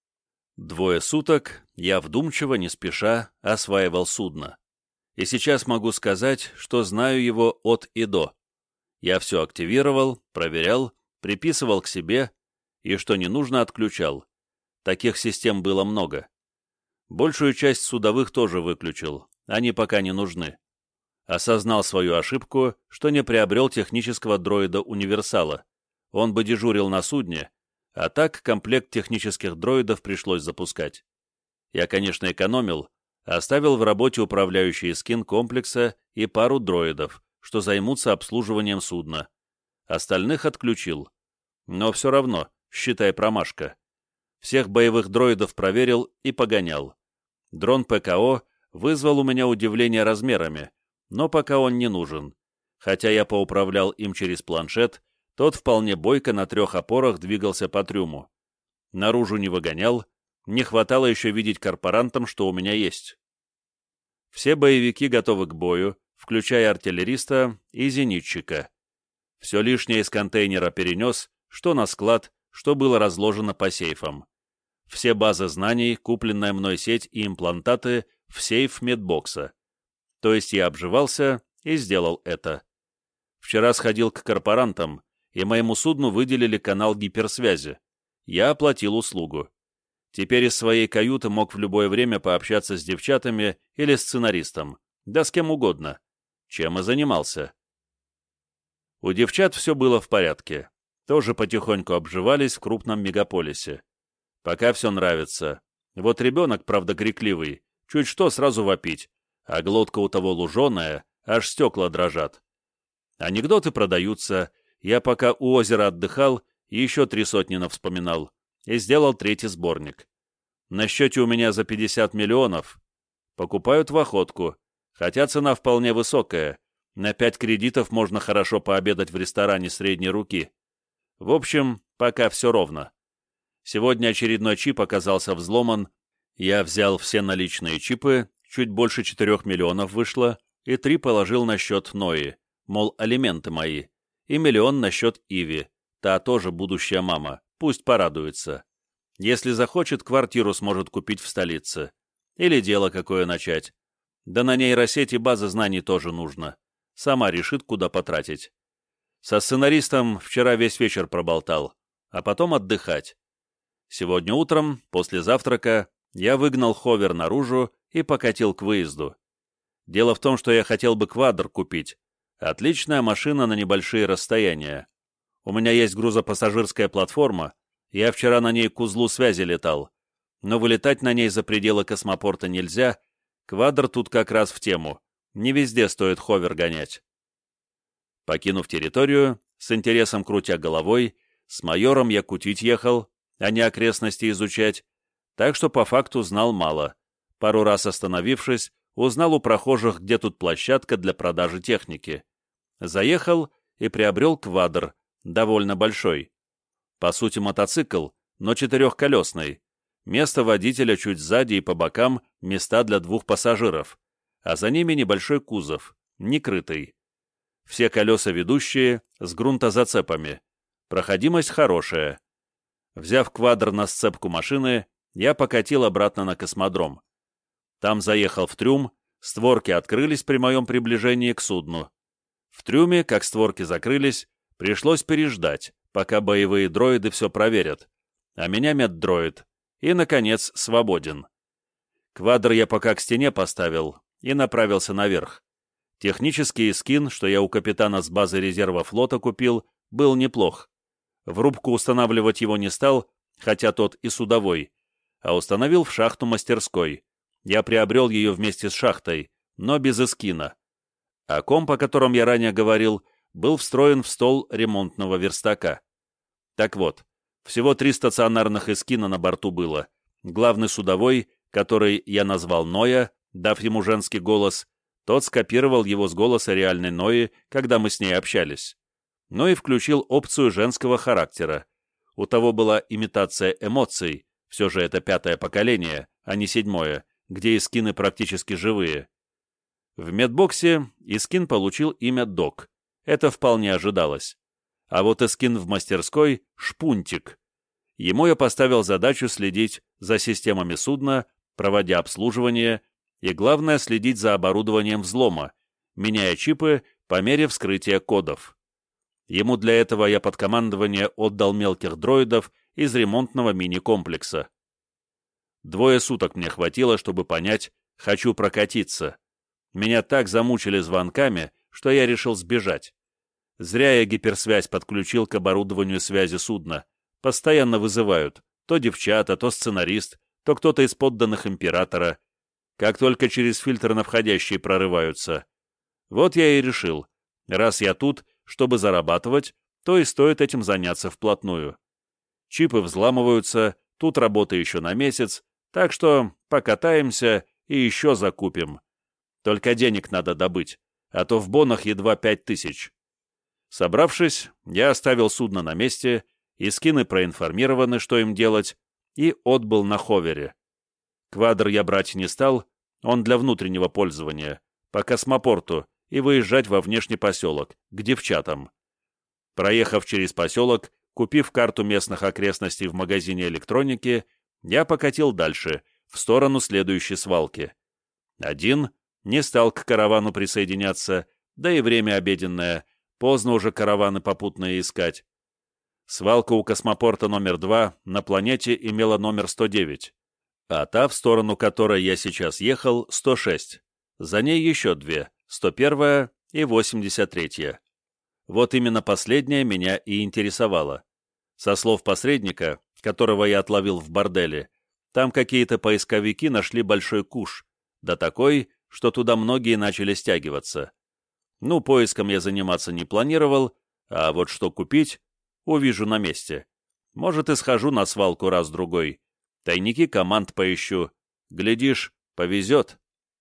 Двое суток я вдумчиво, не спеша, осваивал судно. И сейчас могу сказать, что знаю его от и до. Я все активировал, проверял, приписывал к себе, и что не нужно, отключал. Таких систем было много. Большую часть судовых тоже выключил, они пока не нужны. Осознал свою ошибку, что не приобрел технического дроида-универсала. Он бы дежурил на судне, а так комплект технических дроидов пришлось запускать. Я, конечно, экономил, оставил в работе управляющий скин комплекса и пару дроидов, что займутся обслуживанием судна. Остальных отключил. Но все равно, считай, промашка. Всех боевых дроидов проверил и погонял. Дрон ПКО вызвал у меня удивление размерами, но пока он не нужен. Хотя я поуправлял им через планшет, тот вполне бойко на трех опорах двигался по трюму. Наружу не выгонял, не хватало еще видеть корпорантам, что у меня есть. Все боевики готовы к бою, включая артиллериста и зенитчика. Все лишнее из контейнера перенес, что на склад, что было разложено по сейфам. Все базы знаний, купленная мной сеть и имплантаты в сейф медбокса. То есть я обживался и сделал это. Вчера сходил к корпорантам, и моему судну выделили канал гиперсвязи. Я оплатил услугу. Теперь из своей каюты мог в любое время пообщаться с девчатами или сценаристом, да с кем угодно, чем и занимался. У девчат все было в порядке. Тоже потихоньку обживались в крупном мегаполисе. Пока все нравится. Вот ребенок, правда, крикливый, чуть что сразу вопить, а глотка у того луженая, аж стекла дрожат. Анекдоты продаются. Я пока у озера отдыхал, еще три сотни навспоминал и сделал третий сборник. На счете у меня за пятьдесят миллионов. Покупают в охотку, хотя цена вполне высокая. На пять кредитов можно хорошо пообедать в ресторане средней руки. В общем, пока все ровно. Сегодня очередной чип оказался взломан, Я взял все наличные чипы, чуть больше четырех миллионов вышло, и три положил на счет Нои, мол, алименты мои, и миллион на счет Иви, та тоже будущая мама, пусть порадуется. Если захочет, квартиру сможет купить в столице. Или дело какое начать. Да на нейросети базы знаний тоже нужно. Сама решит, куда потратить. Со сценаристом вчера весь вечер проболтал, а потом отдыхать. Сегодня утром, после завтрака, я выгнал ховер наружу и покатил к выезду. Дело в том, что я хотел бы квадр купить. Отличная машина на небольшие расстояния. У меня есть грузопассажирская платформа, я вчера на ней к узлу связи летал, но вылетать на ней за пределы космопорта нельзя, квадр тут как раз в тему, не везде стоит ховер гонять. Покинув территорию, с интересом крутя головой, с майором я кутить ехал, а не окрестности изучать, так что по факту знал мало. Пару раз остановившись, узнал у прохожих, где тут площадка для продажи техники. Заехал и приобрел квадр, довольно большой. По сути мотоцикл, но четырехколесный. Место водителя чуть сзади и по бокам, места для двух пассажиров, а за ними небольшой кузов, некрытый. Все колеса ведущие, с грунтозацепами. Проходимость хорошая. Взяв квадр на сцепку машины, я покатил обратно на космодром. Там заехал в трюм, створки открылись при моем приближении к судну. В трюме, как створки закрылись, пришлось переждать, пока боевые дроиды все проверят, а меня меддроид, и, наконец, свободен. Квадр я пока к стене поставил и направился наверх. Технический скин, что я у капитана с базы резерва флота купил, был неплох. В рубку устанавливать его не стал, хотя тот и судовой, а установил в шахту мастерской. Я приобрел ее вместе с шахтой, но без эскина. А комп, о котором я ранее говорил, был встроен в стол ремонтного верстака. Так вот, всего три стационарных эскина на борту было. Главный судовой, который я назвал Ноя, дав ему женский голос, тот скопировал его с голоса реальной Нои, когда мы с ней общались. Но и включил опцию женского характера. У того была имитация эмоций, все же это пятое поколение, а не седьмое, где эскины практически живые. В медбоксе эскин получил имя Док. Это вполне ожидалось. А вот эскин в мастерской — Шпунтик. Ему я поставил задачу следить за системами судна, проводя обслуживание, и, главное, следить за оборудованием взлома, меняя чипы по мере вскрытия кодов. Ему для этого я под командование отдал мелких дроидов из ремонтного мини-комплекса. Двое суток мне хватило, чтобы понять, хочу прокатиться. Меня так замучили звонками, что я решил сбежать. Зря я гиперсвязь подключил к оборудованию связи судна. Постоянно вызывают. То девчата, то сценарист, то кто-то из подданных императора. Как только через фильтр на входящие прорываются. Вот я и решил. Раз я тут, чтобы зарабатывать, то и стоит этим заняться вплотную. Чипы взламываются, тут работа еще на месяц, так что покатаемся и еще закупим. Только денег надо добыть, а то в бонах едва пять тысяч. Собравшись, я оставил судно на месте, и скины проинформированы, что им делать, и отбыл на ховере. Квадр я брать не стал, он для внутреннего пользования, по космопорту, и выезжать во внешний поселок, к девчатам. Проехав через поселок, купив карту местных окрестностей в магазине электроники, я покатил дальше, в сторону следующей свалки. Один, не стал к каравану присоединяться, да и время обеденное, поздно уже караваны попутные искать. Свалка у космопорта номер два на планете имела номер сто девять, а та, в сторону которой я сейчас ехал, сто шесть. За ней еще две, сто первая и восемьдесят третья. Вот именно последняя меня и интересовала. Со слов посредника, которого я отловил в борделе, там какие-то поисковики нашли большой куш, да такой, что туда многие начали стягиваться. Ну, поиском я заниматься не планировал, а вот что купить, увижу на месте. Может, и схожу на свалку раз-другой. Тайники команд поищу. Глядишь, повезет.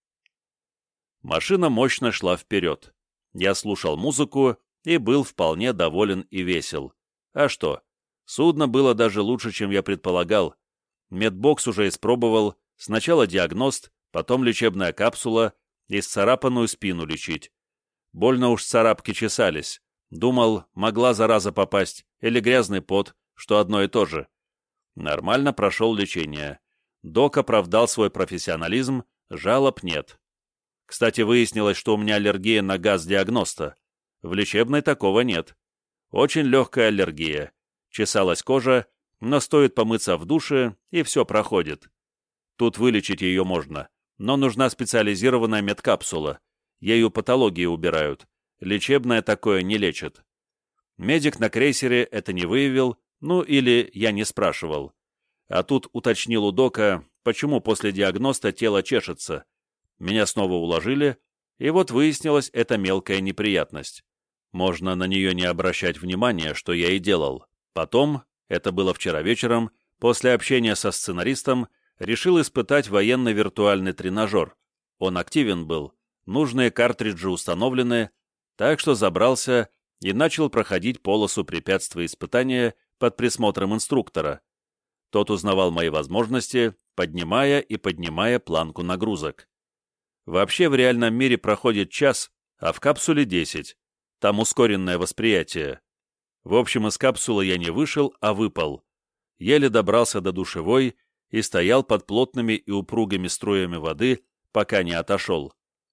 Машина мощно шла вперед. Я слушал музыку и был вполне доволен и весел. А что? Судно было даже лучше, чем я предполагал. Медбокс уже испробовал, Сначала диагност, потом лечебная капсула, исцарапанную спину лечить. Больно уж царапки чесались. Думал, могла зараза попасть, или грязный пот, что одно и то же. Нормально прошел лечение. Док оправдал свой профессионализм, жалоб нет. Кстати, выяснилось, что у меня аллергия на газ диагноста. В лечебной такого нет. Очень легкая аллергия. Чесалась кожа, но стоит помыться в душе, и все проходит. Тут вылечить ее можно, но нужна специализированная медкапсула. Ею патологии убирают. Лечебная такое не лечит. Медик на крейсере это не выявил, ну или я не спрашивал. А тут уточнил у дока, почему после диагноста тело чешется. Меня снова уложили, и вот выяснилась эта мелкая неприятность. Можно на нее не обращать внимания, что я и делал. Потом, это было вчера вечером, после общения со сценаристом, решил испытать военный виртуальный тренажер. Он активен был, нужные картриджи установлены, так что забрался и начал проходить полосу препятствий испытания под присмотром инструктора. Тот узнавал мои возможности, поднимая и поднимая планку нагрузок. Вообще в реальном мире проходит час, а в капсуле десять. Там ускоренное восприятие. В общем, из капсулы я не вышел, а выпал. Еле добрался до душевой и стоял под плотными и упругими струями воды, пока не отошел.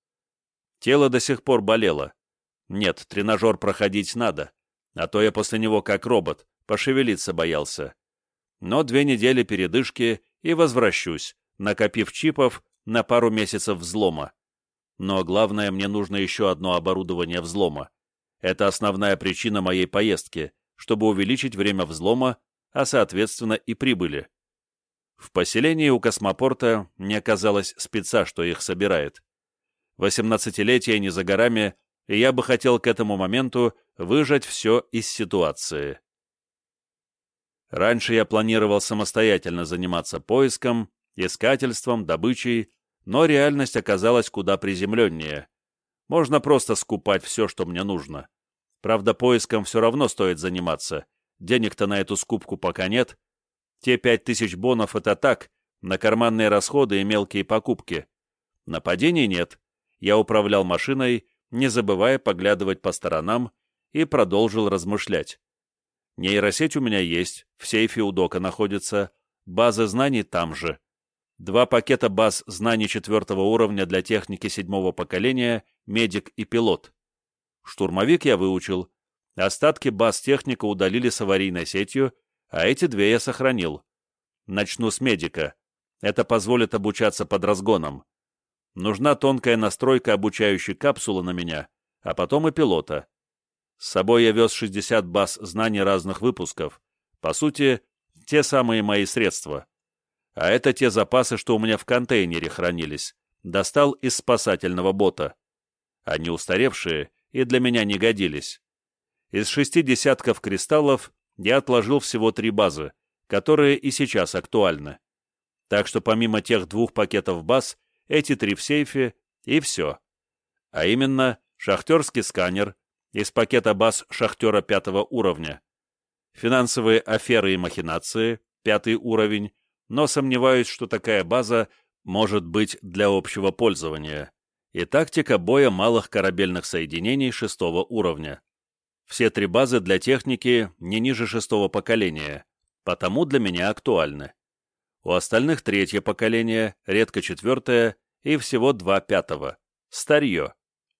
Тело до сих пор болело. Нет, тренажер проходить надо, а то я после него как робот, пошевелиться боялся. Но две недели передышки и возвращусь, накопив чипов на пару месяцев взлома. Но главное, мне нужно еще одно оборудование взлома. Это основная причина моей поездки, чтобы увеличить время взлома, а соответственно и прибыли. В поселении у космопорта не оказалось спеца, что их собирает. Восемнадцатилетие не за горами, и я бы хотел к этому моменту выжать все из ситуации. Раньше я планировал самостоятельно заниматься поиском, искательством, добычей, но реальность оказалась куда приземленнее. Можно просто скупать все, что мне нужно. Правда, поиском все равно стоит заниматься. Денег-то на эту скупку пока нет. Те пять тысяч бонов — это так, на карманные расходы и мелкие покупки. Нападений нет. Я управлял машиной, не забывая поглядывать по сторонам, и продолжил размышлять. Нейросеть у меня есть, в сейфе у дока находится, базы знаний там же. Два пакета баз знаний четвертого уровня для техники седьмого поколения, медик и пилот. Штурмовик я выучил. Остатки баз техника удалили с аварийной сетью, а эти две я сохранил. Начну с медика. Это позволит обучаться под разгоном. Нужна тонкая настройка обучающей капсулы на меня, а потом и пилота. С собой я вез шестьдесят баз знаний разных выпусков. По сути, те самые мои средства. А это те запасы, что у меня в контейнере хранились. Достал из спасательного бота. Они устаревшие и для меня не годились. Из шести десятков кристаллов я отложил всего три базы, которые и сейчас актуальны. Так что помимо тех двух пакетов баз, эти три в сейфе, и все. А именно, шахтерский сканер из пакета баз шахтера пятого уровня. Финансовые аферы и махинации, пятый уровень, но сомневаюсь, что такая база может быть для общего пользования. И тактика боя малых корабельных соединений шестого уровня. Все три базы для техники не ниже шестого поколения, потому для меня актуальны. У остальных третье поколение, редко четвертое и всего два пятого. Старье.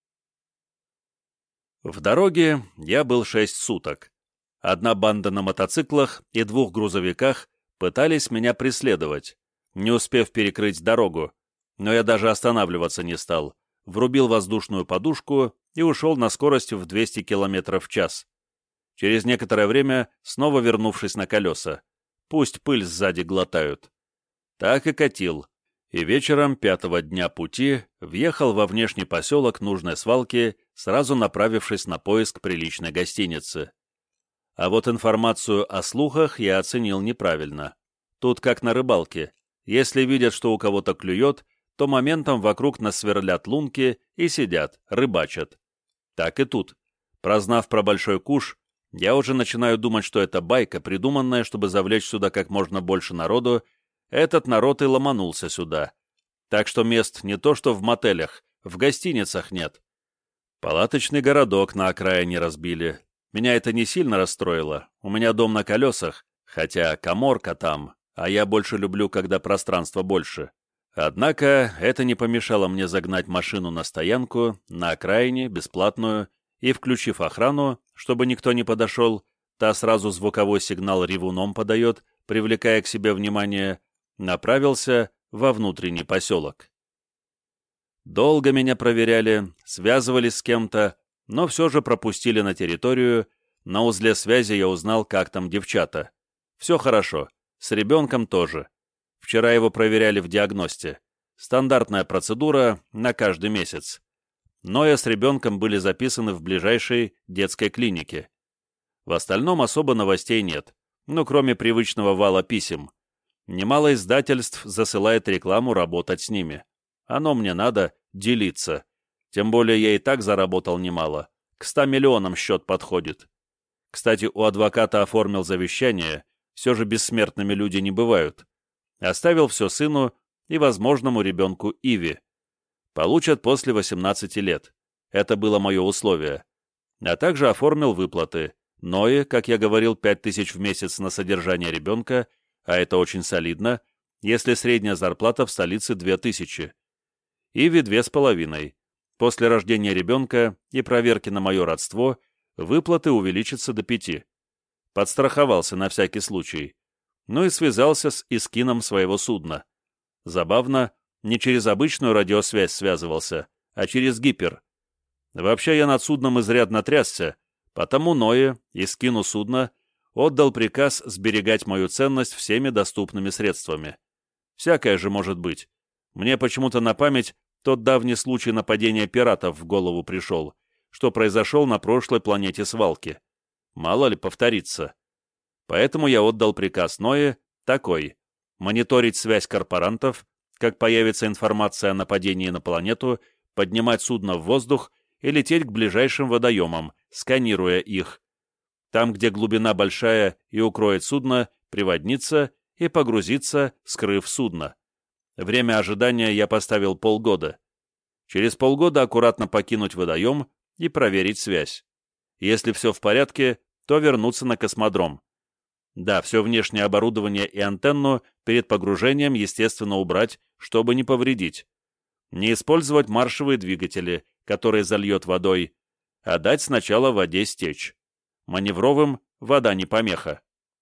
В дороге я был шесть суток. Одна банда на мотоциклах и двух грузовиках пытались меня преследовать, не успев перекрыть дорогу, но я даже останавливаться не стал, врубил воздушную подушку и ушел на скорости в двести километров в час. Через некоторое время снова вернувшись на колеса. Пусть пыль сзади глотают. Так и катил. И вечером пятого дня пути въехал во внешний поселок нужной свалки, сразу направившись на поиск приличной гостиницы. А вот информацию о слухах я оценил неправильно. Тут как на рыбалке. Если видят, что у кого-то клюет, то моментом вокруг нас сверлят лунки и сидят, рыбачат. Так и тут. Прознав про большой куш, я уже начинаю думать, что это байка, придуманная, чтобы завлечь сюда как можно больше народу. этот народ и ломанулся сюда. Так что мест не то что в мотелях, в гостиницах нет. Палаточный городок на окраине разбили. Меня это не сильно расстроило. У меня дом на колесах, хотя каморка там, а я больше люблю, когда пространства больше. Однако это не помешало мне загнать машину на стоянку, на окраине, бесплатную, и, включив охрану, чтобы никто не подошел, та сразу звуковой сигнал ревуном подает, привлекая к себе внимание, направился во внутренний поселок. Долго меня проверяли, связывались с кем-то, но все же пропустили на территорию. На узле связи я узнал, как там девчата. Все хорошо, с ребенком тоже. Вчера его проверяли в диагносте. Стандартная процедура на каждый месяц. Ноя с ребенком были записаны в ближайшей детской клинике. В остальном особо новостей нет, ну кроме привычного вала писем. Немало издательств засылает рекламу работать с ними. Оно мне надо делиться. Тем более я и так заработал немало. К ста миллионам счет подходит. Кстати, у адвоката оформил завещание. Все же бессмертными люди не бывают. Оставил все сыну и возможному ребенку Иви. Получат после восемнадцати лет. Это было мое условие. А также оформил выплаты. Ное, как я говорил, пять тысяч в месяц на содержание ребенка, а это очень солидно, если средняя зарплата в столице две тысячи. Иви две с половиной. После рождения ребенка и проверки на мое родство выплаты увеличатся до пяти. Подстраховался на всякий случай. Ну и связался с Искином своего судна. Забавно, не через обычную радиосвязь связывался, а через гипер. Вообще я над судном изрядно трясся, потому Ное, Искину судна, отдал приказ сберегать мою ценность всеми доступными средствами. Всякое же может быть. Мне почему-то на память тот давний случай нападения пиратов в голову пришел, что произошел на прошлой планете Свалки. Мало ли повторится. Поэтому я отдал приказ Ное такой: мониторить связь корпорантов, как появится информация о нападении на планету, поднимать судно в воздух и лететь к ближайшим водоемам, сканируя их. Там, где глубина большая и укроет судно, приводниться и погрузиться, скрыв судно. Время ожидания я поставил полгода. Через полгода аккуратно покинуть водоем и проверить связь. Если все в порядке, то вернуться на космодром. Да, все внешнее оборудование и антенну перед погружением, естественно, убрать, чтобы не повредить. Не использовать маршевые двигатели, которые зальет водой, а дать сначала воде стечь. Маневровым вода не помеха.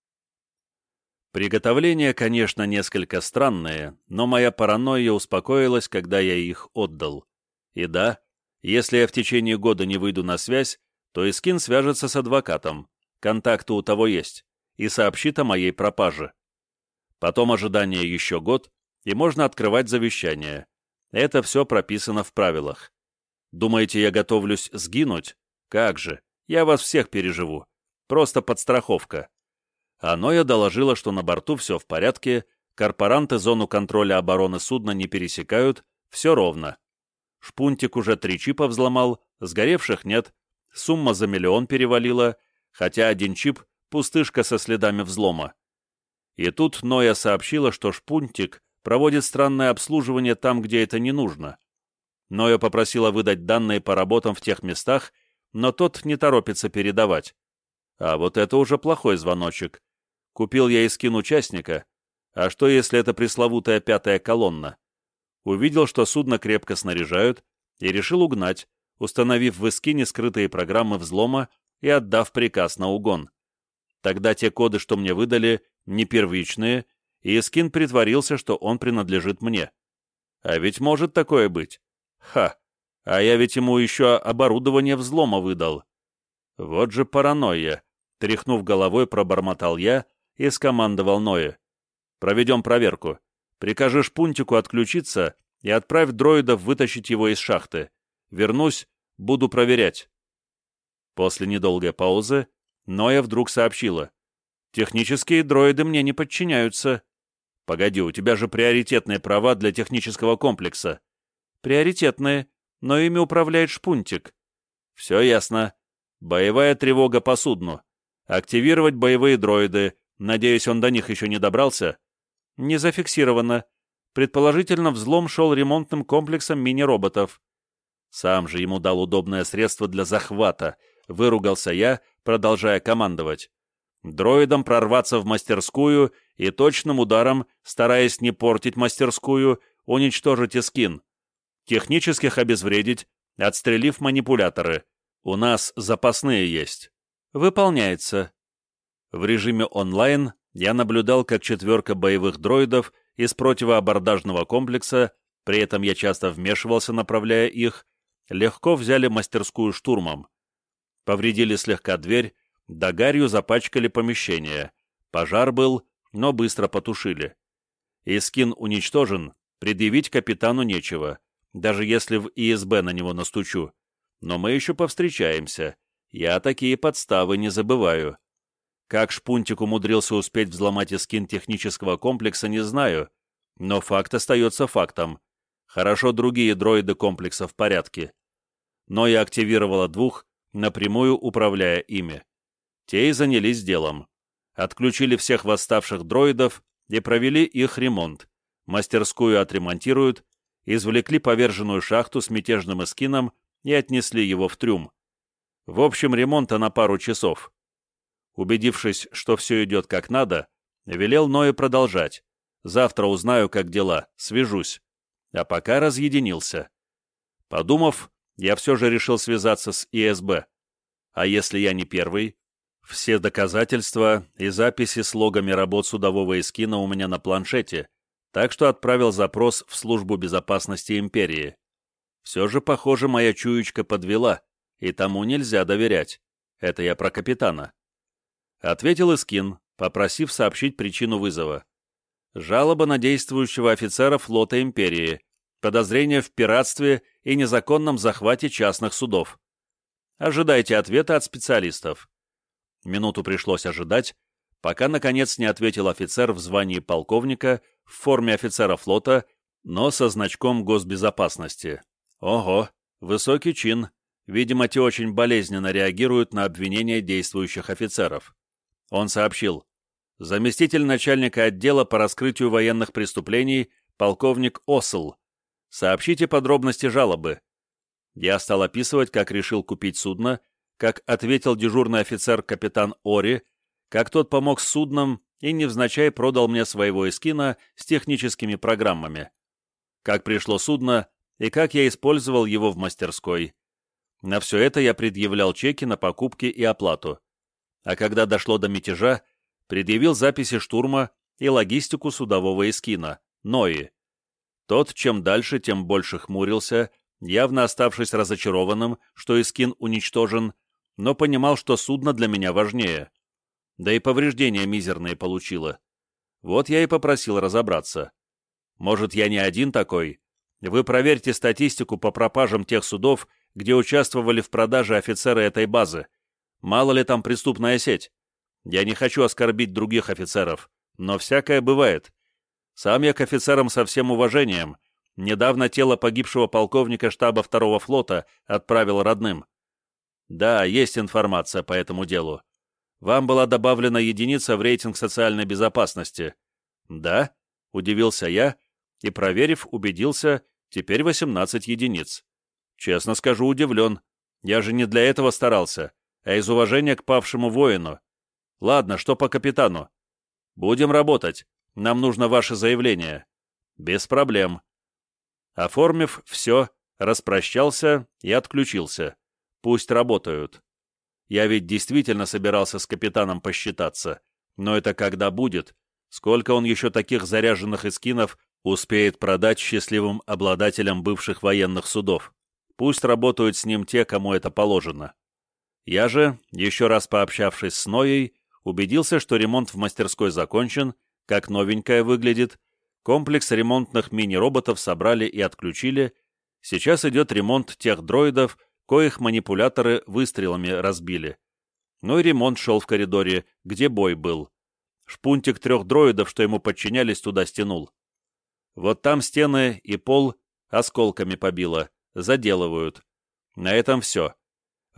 Приготовления, конечно, несколько странные, но моя паранойя успокоилась, когда я их отдал. И да, если я в течение года не выйду на связь, то Искин свяжется с адвокатом, контакты у того есть, и сообщит о моей пропаже. Потом ожидание еще год, и можно открывать завещание. Это все прописано в правилах. Думаете, я готовлюсь сгинуть? Как же, я вас всех переживу. Просто подстраховка. А Ноя доложила, что на борту все в порядке, корпоранты зону контроля обороны судна не пересекают, все ровно. Шпунтик уже три чипа взломал, сгоревших нет, сумма за миллион перевалила, хотя один чип — пустышка со следами взлома. И тут Ноя сообщила, что Шпунтик проводит странное обслуживание там, где это не нужно. Ноя попросила выдать данные по работам в тех местах, но тот не торопится передавать. А вот это уже плохой звоночек. Купил я Искин участника, а что если это пресловутая пятая колонна? Увидел, что судно крепко снаряжают, и решил угнать, установив в Искине скрытые программы взлома и отдав приказ на угон. Тогда те коды, что мне выдали, не первичные, и Искин притворился, что он принадлежит мне. А ведь может такое быть. Ха! А я ведь ему еще оборудование взлома выдал. Вот же паранойя. Тряхнув головой, пробормотал я и скомандовал Ное. Проведем проверку. Прикажи Шпунтику отключиться и отправь дроидов вытащить его из шахты. Вернусь, буду проверять. После недолгой паузы Ноя вдруг сообщила. Технические дроиды мне не подчиняются. Погоди, у тебя же приоритетные права для технического комплекса. Приоритетные, но ими управляет Шпунтик. Все ясно. Боевая тревога по судну. Активировать боевые дроиды. Надеюсь, он до них еще не добрался. Не зафиксировано. Предположительно, взлом шел ремонтным комплексом мини-роботов. Сам же ему дал удобное средство для захвата, выругался я, продолжая командовать. Дроидам прорваться в мастерскую и точным ударом, стараясь не портить мастерскую, уничтожить Искин. Технических обезвредить, отстрелив манипуляторы. У нас запасные есть. Выполняется. В режиме онлайн я наблюдал, как четверка боевых дроидов из противоабордажного комплекса, при этом я часто вмешивался, направляя их, легко взяли мастерскую штурмом. Повредили слегка дверь, да гарью запачкали помещение. Пожар был, но быстро потушили. Искин уничтожен, предъявить капитану нечего, даже если в ИСБ на него настучу. Но мы еще повстречаемся. Я такие подставы не забываю. Как Шпунтик умудрился успеть взломать Искин технического комплекса, не знаю, но факт остается фактом. Хорошо, другие дроиды комплекса в порядке. Но я активировала двух, напрямую управляя ими. Те и занялись делом. Отключили всех восставших дроидов и провели их ремонт. Мастерскую отремонтируют, извлекли поверженную шахту с мятежным Искином и отнесли его в трюм. В общем, ремонта на пару часов. Убедившись, что все идет как надо, велел Ное продолжать. Завтра узнаю, как дела, свяжусь. А пока разъединился. Подумав, я все же решил связаться с ИСБ. А если я не первый? Все доказательства и записи с логами работ судового Искина у меня на планшете, так что отправил запрос в службу безопасности империи. Все же, похоже, моя чуечка подвела, и тому нельзя доверять. Это я про капитана. Ответил Искин, попросив сообщить причину вызова. Жалоба на действующего офицера флота империи, подозрение в пиратстве и незаконном захвате частных судов. Ожидайте ответа от специалистов. Минуту пришлось ожидать, пока, наконец, не ответил офицер в звании полковника в форме офицера флота, но со значком госбезопасности. Ого, высокий чин. Видимо, те очень болезненно реагируют на обвинения действующих офицеров. Он сообщил: заместитель начальника отдела по раскрытию военных преступлений, полковник Осл. Сообщите подробности жалобы. Я стал описывать, как решил купить судно, как ответил дежурный офицер капитан Ори, как тот помог с судном и невзначай продал мне своего Искина с техническими программами, как пришло судно и как я использовал его в мастерской. На все это я предъявлял чеки на покупки и оплату. А когда дошло до мятежа, предъявил записи штурма и логистику судового Искина, Нои. Тот, чем дальше, тем больше хмурился, явно оставшись разочарованным, что Искин уничтожен, но понимал, что судно для меня важнее. Да и повреждения мизерные получило. Вот я и попросил разобраться. Может, я не один такой? Вы проверьте статистику по пропажам тех судов, где участвовали в продаже офицеры этой базы. Мало ли там преступная сеть. Я не хочу оскорбить других офицеров, но всякое бывает. Сам я к офицерам со всем уважением. Недавно тело погибшего полковника штаба второго флота отправил родным. Да, есть информация по этому делу. Вам была добавлена единица в рейтинг социальной безопасности. Да, удивился я и, проверив, убедился, теперь восемнадцать единиц. Честно скажу, удивлен. Я же не для этого старался, а из уважения к павшему воину. Ладно, что по капитану? Будем работать. Нам нужно ваше заявление. Без проблем. Оформив все, распрощался и отключился. Пусть работают. Я ведь действительно собирался с капитаном посчитаться. Но это когда будет? Сколько он еще таких заряженных Искинов успеет продать счастливым обладателям бывших военных судов? Пусть работают с ним те, кому это положено. Я же, еще раз пообщавшись с Ноей, убедился, что ремонт в мастерской закончен, как новенькая выглядит, комплекс ремонтных мини-роботов собрали и отключили, сейчас идет ремонт тех дроидов, коих манипуляторы выстрелами разбили. Ну и ремонт шел в коридоре, где бой был. Шпунтик трех дроидов, что ему подчинялись, туда стянул. Вот там стены и пол осколками побило, заделывают. На этом все.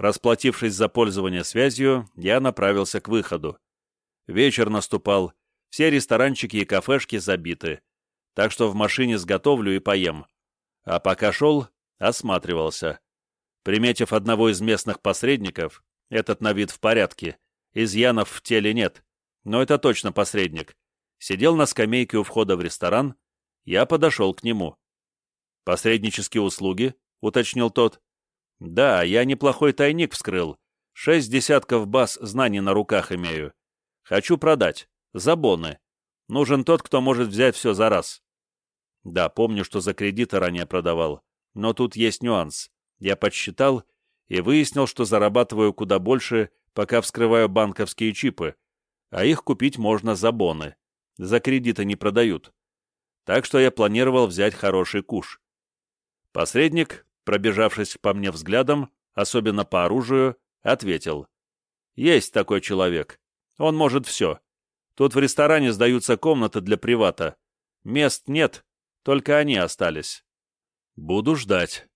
Расплатившись за пользование связью, я направился к выходу. Вечер наступал, Все ресторанчики и кафешки забиты. Так что в машине сготовлю и поем. А пока шел, осматривался. Приметив одного из местных посредников, этот на вид в порядке, изъянов в теле нет, но это точно посредник, сидел на скамейке у входа в ресторан, я подошел к нему. «Посреднические услуги?» — уточнил тот. «Да, я неплохой тайник вскрыл. Шесть десятков баз знаний на руках имею. Хочу продать. За боны. Нужен тот, кто может взять все за раз». Да, помню, что за кредиты ранее продавал. Но тут есть нюанс. Я подсчитал и выяснил, что зарабатываю куда больше, пока вскрываю банковские чипы, а их купить можно за боны. За кредиты не продают. Так что я планировал взять хороший куш. Посредник, пробежавшись по мне взглядом, особенно по оружию, ответил. «Есть такой человек. Он может все. Тут в ресторане сдаются комнаты для привата. Мест нет, только они остались. Буду ждать».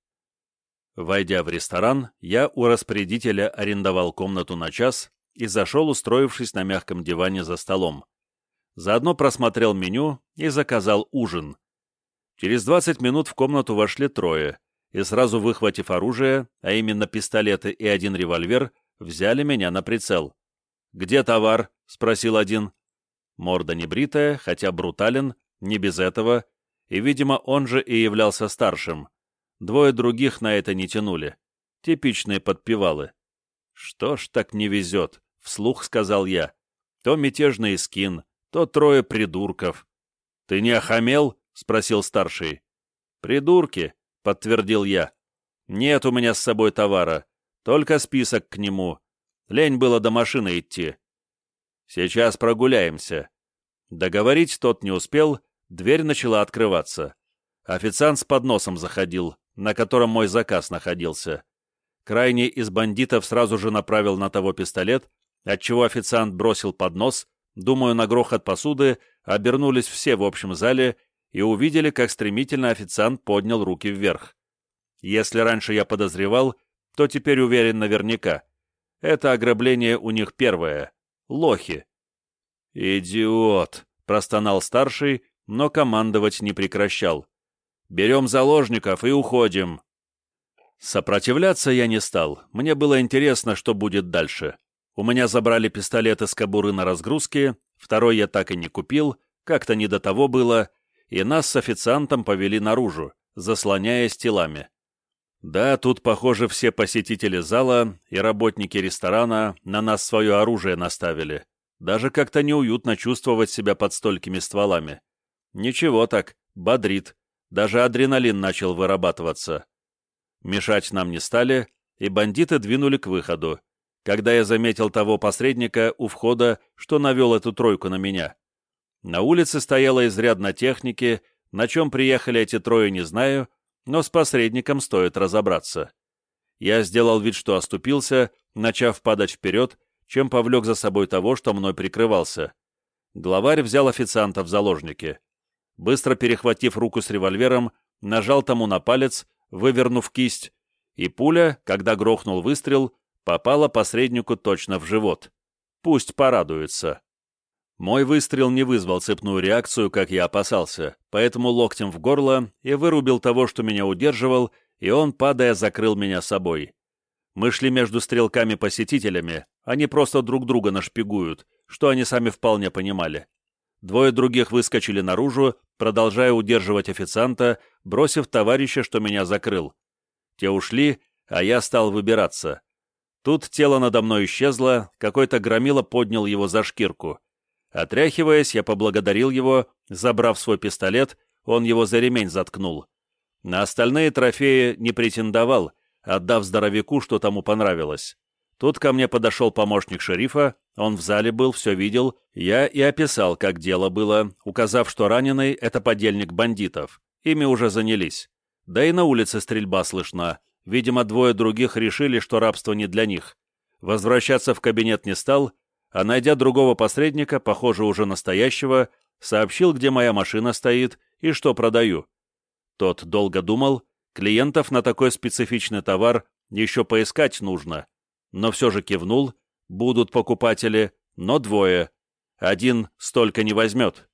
Войдя в ресторан, я у распорядителя арендовал комнату на час и зашел, устроившись на мягком диване за столом. Заодно просмотрел меню и заказал ужин. Через двадцать минут в комнату вошли трое, и сразу выхватив оружие, а именно пистолеты и один револьвер, взяли меня на прицел. «Где товар?» — спросил один. Морда небритая, хотя брутален, не без этого, и, видимо, он же и являлся старшим. Двое других на это не тянули. Типичные подпевалы. «Что ж так не везет?» — вслух сказал я. «То мятежный скин, то трое придурков». «Ты не охамел?» — спросил старший. «Придурки», — подтвердил я. «Нет у меня с собой товара, только список к нему. Лень было до машины идти». «Сейчас прогуляемся». Договорить тот не успел, дверь начала открываться. Официант с подносом заходил, на котором мой заказ находился. Крайний из бандитов сразу же направил на того пистолет, отчего официант бросил поднос, думаю, на грохот посуды обернулись все в общем зале и увидели, как стремительно официант поднял руки вверх. Если раньше я подозревал, то теперь уверен наверняка. Это ограбление у них первое. Лохи. «Идиот!» — простонал старший, но командовать не прекращал. «Берем заложников и уходим». Сопротивляться я не стал. Мне было интересно, что будет дальше. У меня забрали пистолет из кобуры на разгрузке, второй я так и не купил, как-то не до того было, и нас с официантом повели наружу, заслоняясь телами. Да, тут, похоже, все посетители зала и работники ресторана на нас свое оружие наставили. Даже как-то неуютно чувствовать себя под столькими стволами. Ничего так, бодрит. Даже адреналин начал вырабатываться. Мешать нам не стали, и бандиты двинули к выходу, когда я заметил того посредника у входа, что навел эту тройку на меня. На улице стояло изрядно техники, на чем приехали эти трое, не знаю, но с посредником стоит разобраться. Я сделал вид, что оступился, начав падать вперед, чем повлек за собой того, что мной прикрывался. Главарь взял официанта в заложники. Быстро перехватив руку с револьвером, нажал тому на палец, вывернув кисть, и пуля, когда грохнул выстрел, попала посреднику точно в живот. Пусть порадуется. Мой выстрел не вызвал цепную реакцию, как я опасался, поэтому локтем в горло и вырубил того, что меня удерживал, и он, падая, закрыл меня собой. Мы шли между стрелками-посетителями, они просто друг друга нашпигуют, что они сами вполне понимали. Двое других выскочили наружу, продолжая удерживать официанта, бросив товарища, что меня закрыл. Те ушли, а я стал выбираться. Тут тело надо мной исчезло, какой-то громила поднял его за шкирку. Отряхиваясь, я поблагодарил его, забрав свой пистолет, он его за ремень заткнул. На остальные трофеи не претендовал, отдав здоровяку, что тому понравилось. Тут ко мне подошел помощник шерифа, он в зале был, все видел, я и описал, как дело было, указав, что раненый — это подельник бандитов, ими уже занялись. Да и на улице стрельба слышна, видимо, двое других решили, что рабство не для них. Возвращаться в кабинет не стал, а найдя другого посредника, похоже, уже настоящего, сообщил, где моя машина стоит и что продаю. Тот долго думал, клиентов на такой специфичный товар еще поискать нужно, но все же кивнул, будут покупатели, но двое. Один столько не возьмет.